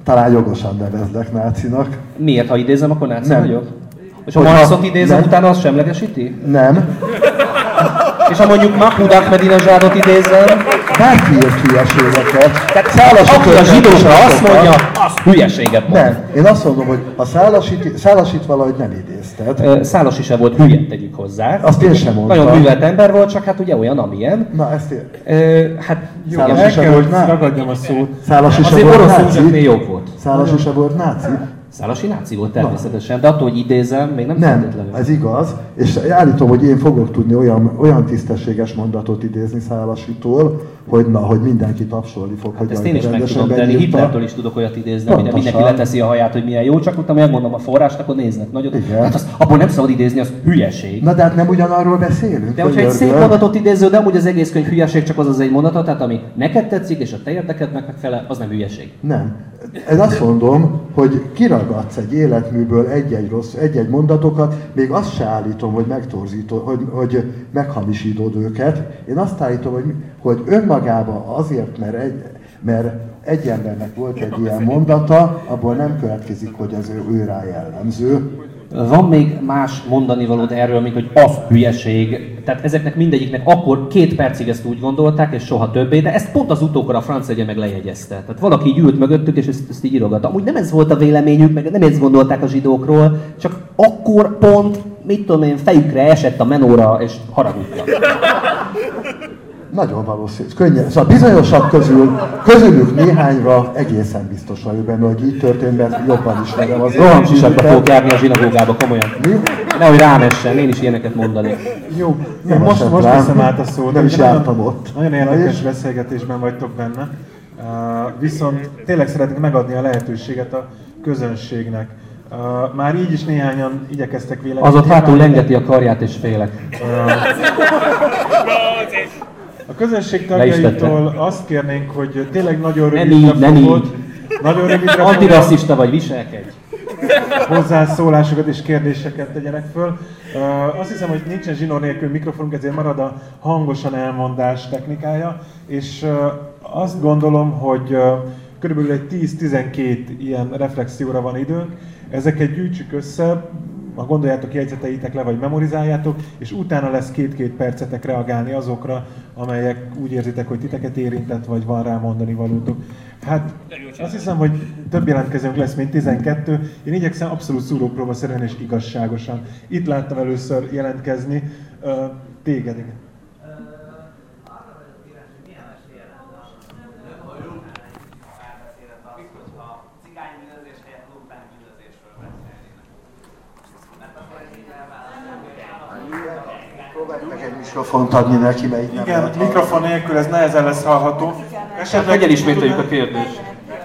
talán jogosan nevezlek nácinak. Miért? Ha idézem, akkor náci Nem. vagyok? És ha Hogyha- Marxot idézem, nem. utána azt semlegesíti? Nem. És ha mondjuk Mahmoud Ahmadinejadot idézem, Bárki írt hülyeségeket. tehát Szálasi aki a történet zsidókra azt sokat. mondja, az hülyeséget mond. Nem. Én azt mondom, hogy a Szálasit, Szálasit valahogy nem idézted. Ö, Szálasi se volt hülye, tegyük hozzá. Azt én sem mondtam. Nagyon művelt ember volt, csak hát ugye olyan, amilyen. Na, ezt én... Ö, hát Jó, Szálasi el se kell, volt hogy náci? ragadjam a szót. Szálasi se azért volt oroszul náci? zsebnél jobb volt. Szálasi se volt náci? Szálasi náci volt természetesen, de attól, hogy idézem, még nem Nem, feltétlenül. ez igaz, és állítom, hogy én fogok tudni olyan, olyan tisztességes mondatot idézni Szálasitól, hogy na, hogy mindenki tapsolni fog, hogy Ezt jaj, én is de meg rendesen tudom tenni, beírta. Hitlertől is tudok olyat idézni, amire Pontosan. mindenki leteszi a haját, hogy milyen jó, csak utána megmondom a forrást, akkor néznek nagyot. Igen. Hát azt, abból nem szabad idézni, az hülyeség. Na de hát nem ugyanarról beszélünk. De hogyha egy szép könyörgöm. mondatot idéző, de amúgy az egész könyv hülyeség, csak az az egy mondatot, tehát ami neked tetszik, és a te érdekednek megfelel, az nem hülyeség. Nem. Én azt mondom, hogy kiragadsz egy életműből egy-egy rossz, egy-egy mondatokat, még azt se állítom, hogy megtorzítod, hogy, hogy meghamisítod őket. Én azt állítom, hogy, hogy önmagában azért, mert egy, mert egy embernek volt egy ilyen mondata, abból nem következik, hogy ez ő, ő rá jellemző. Van még más mondani valód erről, mint hogy az hülyeség. Tehát ezeknek mindegyiknek akkor két percig ezt úgy gondolták, és soha többé, de ezt pont az utókor a francia egye meg lejegyezte. Tehát valaki így ült mögöttük, és ezt, ezt így írogatta. Amúgy nem ez volt a véleményük, meg nem ezt gondolták a zsidókról, csak akkor pont, mit tudom én, fejükre esett a menóra, és haragudtak. Nagyon valószínű. Könnyen. Szóval bizonyosak közül, közülük néhányra egészen biztos vagyok benne, hogy így történt, mert jobban ismerem az Rohamsisakba fogok járni a zsinagógába, komolyan. Mi? Nehogy rám essen, én is ilyeneket mondani. Jó, Nem most, esett most rám. veszem át a szót. Nem is Nagyon- jártam ott. Nagyon Na érdekes és? beszélgetésben vagytok benne. Uh, viszont tényleg szeretnék megadni a lehetőséget a közönségnek. Uh, már így is néhányan igyekeztek véleményt. Az ott hátul nyilvánítani. lengeti a karját, és félek. A közönség Le is tette. tagjaitól azt kérnénk, hogy tényleg nagyon Nem rövidre így, nem fogott, így. nagyon rövidre fogott Antirasszista vagy, viselkedj. hozzászólásokat és kérdéseket tegyenek föl. Uh, azt hiszem, hogy nincsen zsinór nélkül mikrofonunk, ezért marad a hangosan elmondás technikája, és uh, azt gondolom, hogy uh, körülbelül egy tíz-tizenkét ilyen reflexióra van időnk. Ezeket gyűjtsük össze, ha gondoljátok, jegyzeteitek le, vagy memorizáljátok, és utána lesz két-két percetek reagálni azokra, amelyek úgy érzitek, hogy titeket érintett, vagy van rá mondani valótok. Hát azt hiszem, hogy több jelentkezőnk lesz, mint tizenkettő. Én igyekszem abszolút szúrópróbaszerűen és igazságosan. Itt láttam először jelentkezni uh, téged. Igen. Meg egy mikrofont adni neki, mert így nem Igen, lehet mikrofon nélkül ez nehezen lesz hallható. Meg elismételjük a kérdést.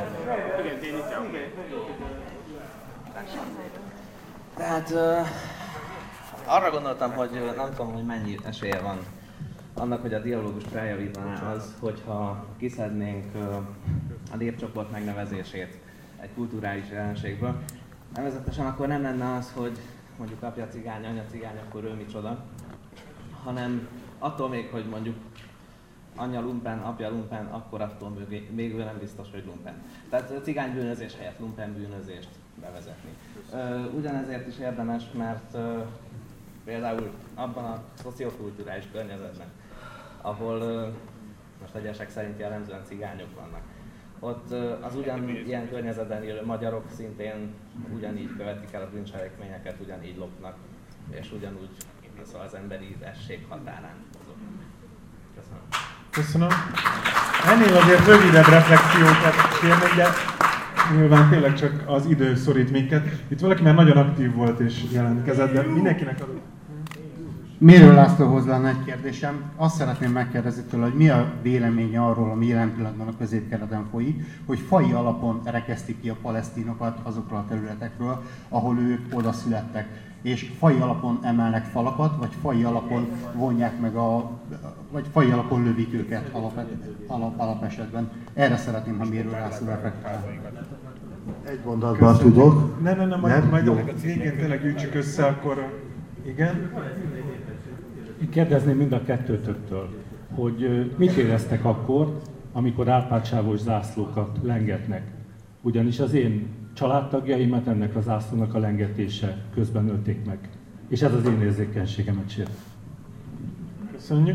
Tehát uh, arra gondoltam, hogy uh, nem tudom, hogy mennyi esélye van annak, hogy a dialógust feljavítaná az, hogyha kiszednénk uh, a népcsoport megnevezését egy kulturális jelenségből. Nevezetesen akkor nem lenne az, hogy mondjuk apja cigány, anya cigány, akkor ő micsoda, hanem attól még, hogy mondjuk anya lumpen, apja lumpen, akkor attól még ő nem biztos, hogy lumpen. Tehát cigánybűnözés helyett lumpen bűnözést bevezetni. Ugyanezért is érdemes, mert például abban a szociokulturális környezetben, ahol most egyesek szerint jellemzően cigányok vannak, ott az ugyan ilyen környezetben élő magyarok szintén ugyanígy követik el a bűncselekményeket, ugyanígy lopnak, és ugyanúgy szóval az emberi esség határán mozognak. Köszönöm. Köszönöm. Ennél azért rövidebb reflexiókat kérnék, de nyilván tényleg csak az idő szorít minket. Itt valaki már nagyon aktív volt és jelentkezett, de mindenkinek adok. Mérő Lászlóhoz lenne egy kérdésem. Azt szeretném megkérdezni tőle, hogy mi a véleménye arról, ami jelen pillanatban a Közép-Keleten folyik, hogy faji alapon rekesztik ki a palesztinokat azokról a területekről, ahol ők oda születtek, és faji alapon emelnek falakat, vagy faji alapon vonják meg a, vagy faji alapon lövik őket alap, alap, alapesetben. Erre szeretném, ha Mérő László reflektál. Egy mondatban tudok. Nem, nem, nem, majd, Nem? majd Jó. a végén tényleg gyűjtsük össze, akkor igen. Én kérdezném mind a kettőtöktől, hogy mit éreztek akkor, amikor árpádsávos zászlókat lengetnek? Ugyanis az én családtagjaimat ennek az zászlónak a lengetése közben ölték meg. És ez az én érzékenységemet sért. Köszönjük.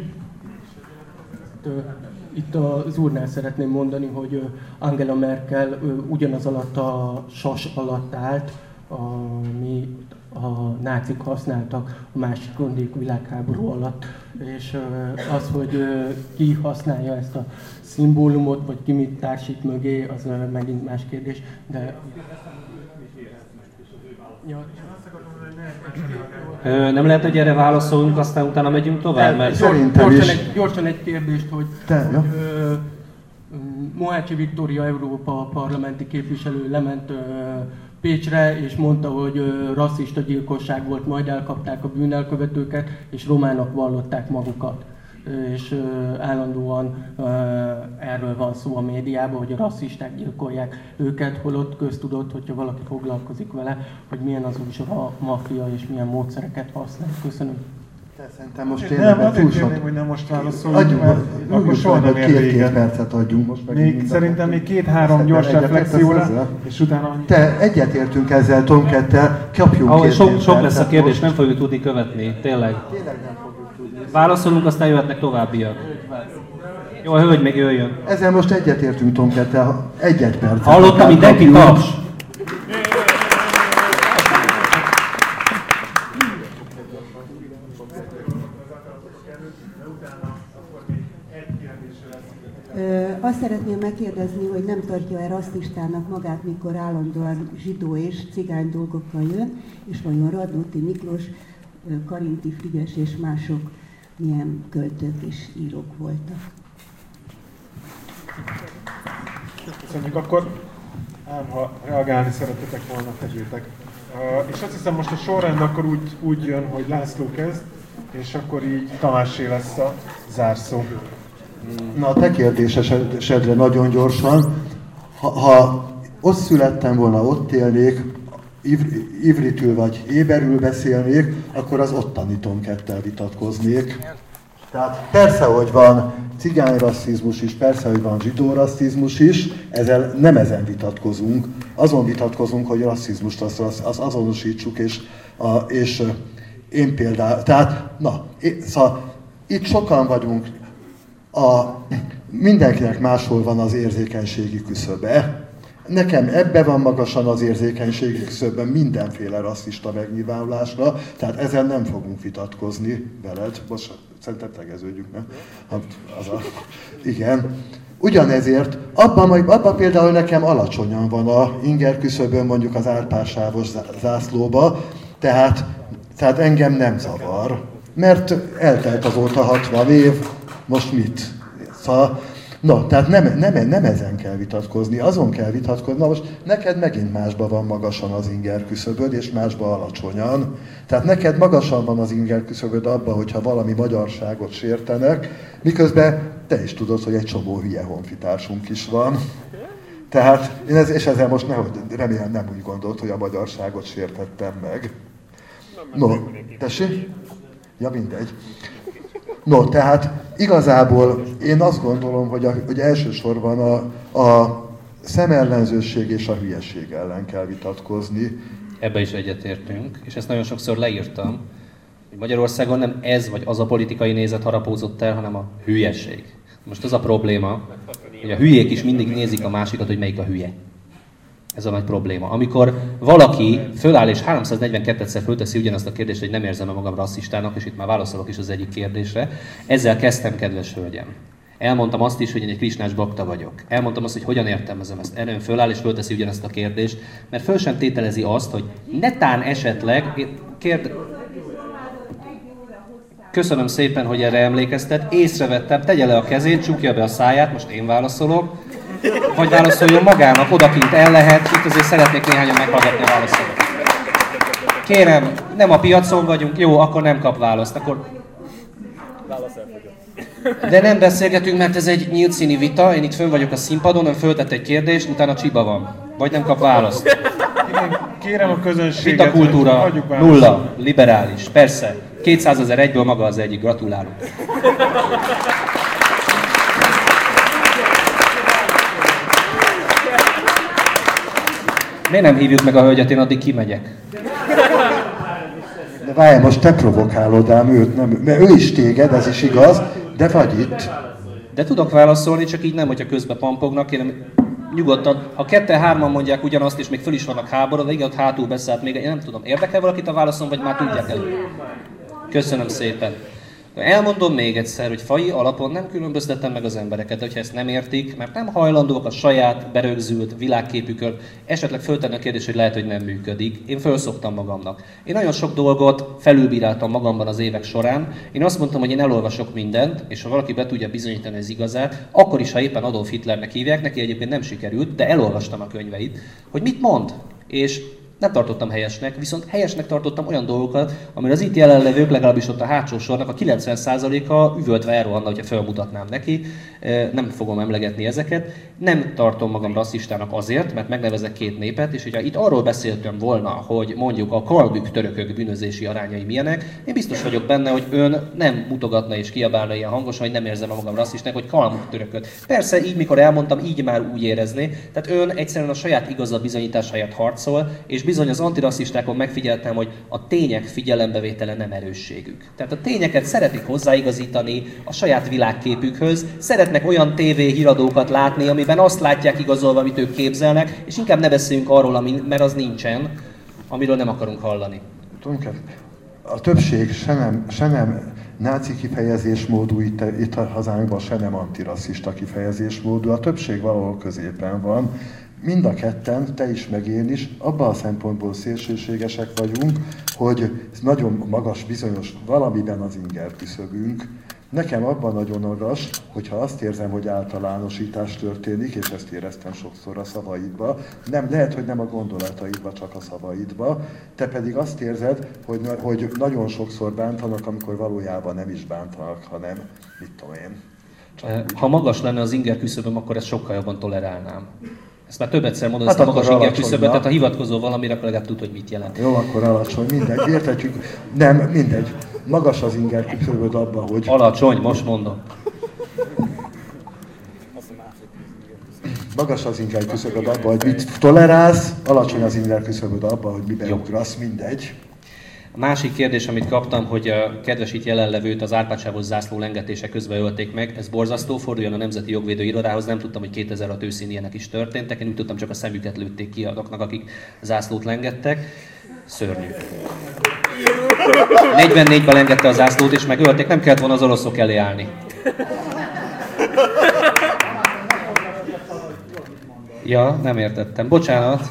Itt az úrnál szeretném mondani, hogy Angela Merkel ugyanaz alatt a sas alatt állt, ami a nácik használtak a második világháború alatt. És az, hogy ki használja ezt a szimbólumot, vagy ki mit társít mögé, az megint más kérdés, de... Nem lehet, hogy erre válaszolunk, aztán utána megyünk tovább? Mert... Szerintem gyorsan, egy, gyorsan egy kérdést, hogy Te, ja. ö, Mohácsi Viktória Európa parlamenti képviselő lement ö, Pécsre, és mondta, hogy ö, rasszista gyilkosság volt, majd elkapták a bűnelkövetőket, és románok vallották magukat. És ö, állandóan ö, erről van szó a médiában, hogy a rasszisták gyilkolják őket, holott köztudott, hogyha valaki foglalkozik vele, hogy milyen az újsor a maffia és milyen módszereket használ. Köszönöm. Te, szerintem most nem, tényleg azért túl sok... kérném, hogy nem most válaszoljunk, Adjunk, mert akkor soha nem ér két-két véget. percet adjunk most meg. Még szerintem még két-három gyors reflexióra, és utána annyi... Te egyetértünk ezzel Tomkettel, kapjunk Ahogy két sok, sok lesz a percet kérdés, most. nem fogjuk tudni követni, tényleg. Tényleg nem fogjuk tudni. Válaszolunk, aztán jöhetnek továbbiak. Jó, a hölgy még jöjjön. Ezzel most egyetértünk Tomkettel, egy-egy percet. Hallottam, mindenki kapjunk. taps. Azt szeretném megkérdezni, hogy nem tartja-e rasszistának magát, mikor állandóan zsidó és cigány dolgokkal jön, és vajon Radnóti Miklós, Karinti Frigyes és mások milyen költők és írók voltak? Köszönjük, akkor ám, ha reagálni szeretetek volna, tegyétek. Uh, és azt hiszem most a sorrend akkor úgy, úgy jön, hogy László kezd, és akkor így Tamássé lesz a zárszó. Na, a te kérdésedre nagyon gyorsan. Ha, ha ott születtem volna, ott élnék, ivr, ivritül vagy éberül beszélnék, akkor az ottani Tomkettel vitatkoznék. Tehát persze, hogy van cigányrasszizmus is, persze, hogy van zsidórasszizmus is, ezzel nem ezen vitatkozunk. Azon vitatkozunk, hogy rasszizmust azt, azt azonosítsuk, és, a, és én például, tehát, na, én, szóval itt sokan vagyunk, a, mindenkinek máshol van az érzékenységi küszöbe. Nekem ebbe van magasan az érzékenységi küszöbben mindenféle rasszista megnyilvánulásra, tehát ezen nem fogunk vitatkozni veled. Most szerintem tegeződjük, nem? Az a, igen. Ugyanezért, abban, abban például nekem alacsonyan van a inger küszöbön, mondjuk az árpásávos zászlóba, tehát, tehát engem nem zavar, mert eltelt azóta hatvan év, most mit? Szóval, no, tehát nem, nem, nem ezen kell vitatkozni, azon kell vitatkozni. Na most neked megint másban van magasan az inger küszöböd, és másban alacsonyan. Tehát neked magasan van az inger küszöböd abban, hogyha valami magyarságot sértenek, miközben te is tudod, hogy egy csomó hülye honfitársunk is van. Tehát én ez, és ezzel most nehogy, remélem nem úgy gondolt, hogy a magyarságot sértettem meg. No, tessék? Ja, mindegy. No, tehát igazából én azt gondolom, hogy, a, hogy elsősorban a, a szemellenzőség és a hülyeség ellen kell vitatkozni. Ebbe is egyetértünk, és ezt nagyon sokszor leírtam, hogy Magyarországon nem ez vagy az a politikai nézet harapózott el, hanem a hülyeség. Most az a probléma, hogy a hülyék is mindig nézik a másikat, hogy melyik a hülye. Ez a nagy probléma. Amikor valaki föláll és háromszáznegyvenkettőszer fölteszi ugyanazt a kérdést, hogy nem érzem-e magam rasszistának, és itt már válaszolok is az egyik kérdésre, ezzel kezdtem, kedves hölgyem. Elmondtam azt is, hogy én egy krisnás bakta vagyok. Elmondtam azt, hogy hogyan értelmezem ezt. Erre ön föláll és fölteszi ugyanazt a kérdést, mert föl sem tételezi azt, hogy netán esetleg... Kérd... Köszönöm szépen, hogy erre emlékeztet. Észrevettem, tegye le a kezét, csukja be a száját, most én válaszolok. Vagy válaszoljon magának, odakint el lehet, itt azért szeretnék néhányan meghallgatni a válaszokat. Kérem, nem a piacon vagyunk, jó, akkor nem kap választ, akkor... De nem beszélgetünk, mert ez egy nyílt színi vita, én itt fönn vagyok a színpadon, ön föltett egy kérdést, utána csiba van. Vagy nem kap választ. Kérem a közönséget, Vitakultúra nulla, liberális, persze. kétszázezer egyből maga az egyik, gratulálok. Miért nem hívjuk meg a hölgyet, én addig kimegyek. De várjál, most te provokálod ám őt, nem, mert ő is téged, ez is igaz, de vagy itt. De tudok válaszolni, csak így nem, hogyha közben pampognak, én nyugodtan, ha ketten-hárman mondják ugyanazt, és még föl is vannak háborodva, igen, ott hátul beszállt még, én nem tudom, érdekel valakit a válaszom, vagy már tudják el? Köszönöm szépen. Elmondom még egyszer, hogy faji alapon nem különböztetem meg az embereket, de hogyha ezt nem értik, mert nem hajlandóak a saját berögzült világképükön, esetleg föltenni a kérdést, hogy lehet, hogy nem működik. Én fölszoktam magamnak. Én nagyon sok dolgot felülbíráltam magamban az évek során. Én azt mondtam, hogy én elolvasok mindent, és ha valaki be tudja bizonyítani az igazát, akkor is, ha éppen Adolf Hitlernek hívják, neki egyébként nem sikerült, de elolvastam a könyveit, hogy mit mond. És nem tartottam helyesnek, viszont helyesnek tartottam olyan dolgokat, amire az itt jelenlevők, legalábbis ott a hátsó sornak a kilencven százaléka üvöltve elrohanna, hogyha felmutatnám neki. Nem fogom emlegetni ezeket. Nem tartom magam rasszistának azért, mert megnevezek két népet, és hogyha itt arról beszéltem volna, hogy mondjuk a kalmük törökök bűnözési arányai milyenek, én biztos vagyok benne, hogy ön nem mutogatna és kiabálna ilyen hangosan, hogy nem érzem magam rasszistának, hogy kalmuk törököt. Persze így, mikor elmondtam, így már úgy érezni. Tehát ön egyszerűen a saját igazat bizonyításáért harcol, és bizony az antirasszistákon megfigyeltem, hogy a tények figyelembevétele nem erősségük. Tehát a tényeket szeretik hozzáigazítani a saját világképükhöz, szeretnek olyan tévé híradókat látni, amiben azt látják igazolva, amit ők képzelnek, és inkább ne beszéljünk arról, ami, mert az nincsen, amiről nem akarunk hallani. A többség se nem, se nem náci kifejezésmódú itt, itt a hazánkban, se nem antirasszista kifejezésmódú. A többség valahol középen van. Mind a ketten, te is, meg én is, abban a szempontból szélsőségesek vagyunk, hogy nagyon magas bizonyos valamiben az inger küszöbünk. Nekem abban nagyon magas, hogyha azt érzem, hogy általánosítás történik, és ezt éreztem sokszor a szavaidba, nem, lehet, hogy nem a gondolataidba, csak a szavaidba, te pedig azt érzed, hogy, hogy nagyon sokszor bántanak, amikor valójában nem is bántanak, hanem mit tudom én. Ha magas lenne az inger küszöböm, akkor ezt sokkal jobban tolerálnám. Ezt már többetszer mondod, hát ezt a magas inger küszöböt, tehát ha hivatkozol valamire, akkor legalább tud, hogy mit jelent. Jó, akkor alacsony, mindegy, értetjük. Nem, mindegy. Magas az inger küszöböd abban, hogy... Alacsony, most mondom. Magas az inger küszöböd abban, hogy mit tolerálsz, alacsony az inger küszöböd abban, hogy miben ugrasz, mindegy. A másik kérdés, amit kaptam, hogy a kedves itt jelenlevőt az Árpád-sávos zászló lengetése közben ölték meg, ez borzasztó, forduljon a Nemzeti Jogvédő Irodához, nem tudtam, hogy kétezer-hat őszén ilyenek is történtek, én úgy tudtam, csak a szemüket lőtték ki azoknak, akik zászlót lengettek. Szörnyű. negyvennégyben lengette a zászlót, és megölték, nem kellett volna az oroszok elé állni. Ja, nem értettem. Bocsánat.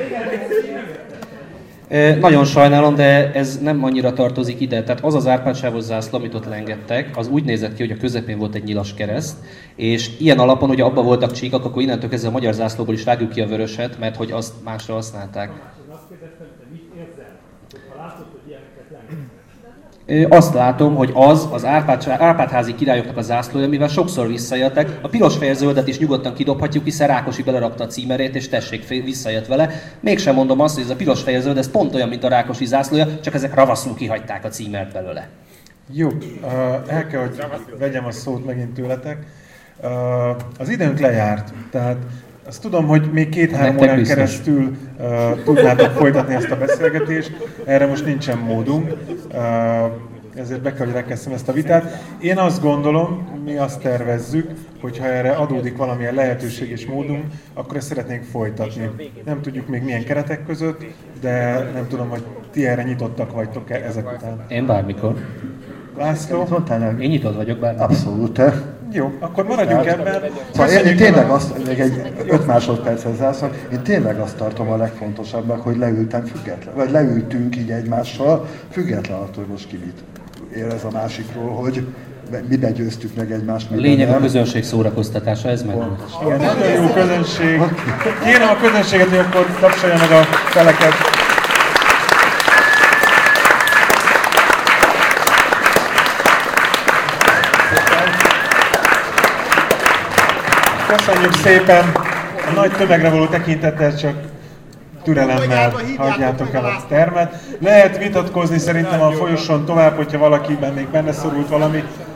E, nagyon sajnálom, de ez nem annyira tartozik ide. Tehát az az Árpád-sávos zászló, amit ott lengettek, az úgy nézett ki, hogy a közepén volt egy nyilas kereszt, és ilyen alapon, hogy abban voltak csíkak, akkor innentől kezdve a magyar zászlóból is vágjuk ki a vöröset, mert hogy azt másra használták. Azt látom, hogy az az Árpád, Árpád-házi királyoknak a zászlója, mivel sokszor visszajöttek. A piros-fehér-zöldet is nyugodtan kidobhatjuk, hiszen Rákosi belerakta a címerét, és tessék, visszajött vele. Mégsem mondom azt, hogy ez a piros-fehér-zöld, ez pont olyan, mint a Rákosi zászlója, csak ezek ravaszul kihagyták a címert belőle. Jó, el kell, hogy vegyem a szót megint tőletek. Az időnk lejárt, tehát azt tudom, hogy még két-három órán keresztül uh, tudnátok folytatni ezt a beszélgetést, erre most nincsen módunk, uh, ezért be kell, hogy rekesszem ezt a vitát. Én azt gondolom, mi azt tervezzük, hogy ha erre adódik valamilyen lehetőség és módunk, akkor ezt szeretnénk folytatni. Nem tudjuk még milyen keretek között, de nem tudom, hogy ti erre nyitottak vagytok-e ezek után. Én bármikor. László? Én nyitott vagyok bármikor. Abszolút. Jó, akkor maradjunk ebben. Szóval én, én tényleg azt, még egy öt másodpercet zászlom, én tényleg azt tartom a legfontosabbnak, hogy leültem független, vagy leültünk így egymással, független attól, hogy most ki mit érez a másikról, hogy mi begyőztük meg egymást. A lényeg a közönség szórakoztatása, ez meg. Igen, nagyon jó közönség. Kérem a közönséget, hogy akkor tapsolja meg a feleket. Köszönjük szépen! A nagy tömegre való tekintettel csak türelemmel hagyjátok el a termet. Lehet vitatkozni szerintem a folyosón tovább, hogyha valakiben még benne szorult valami,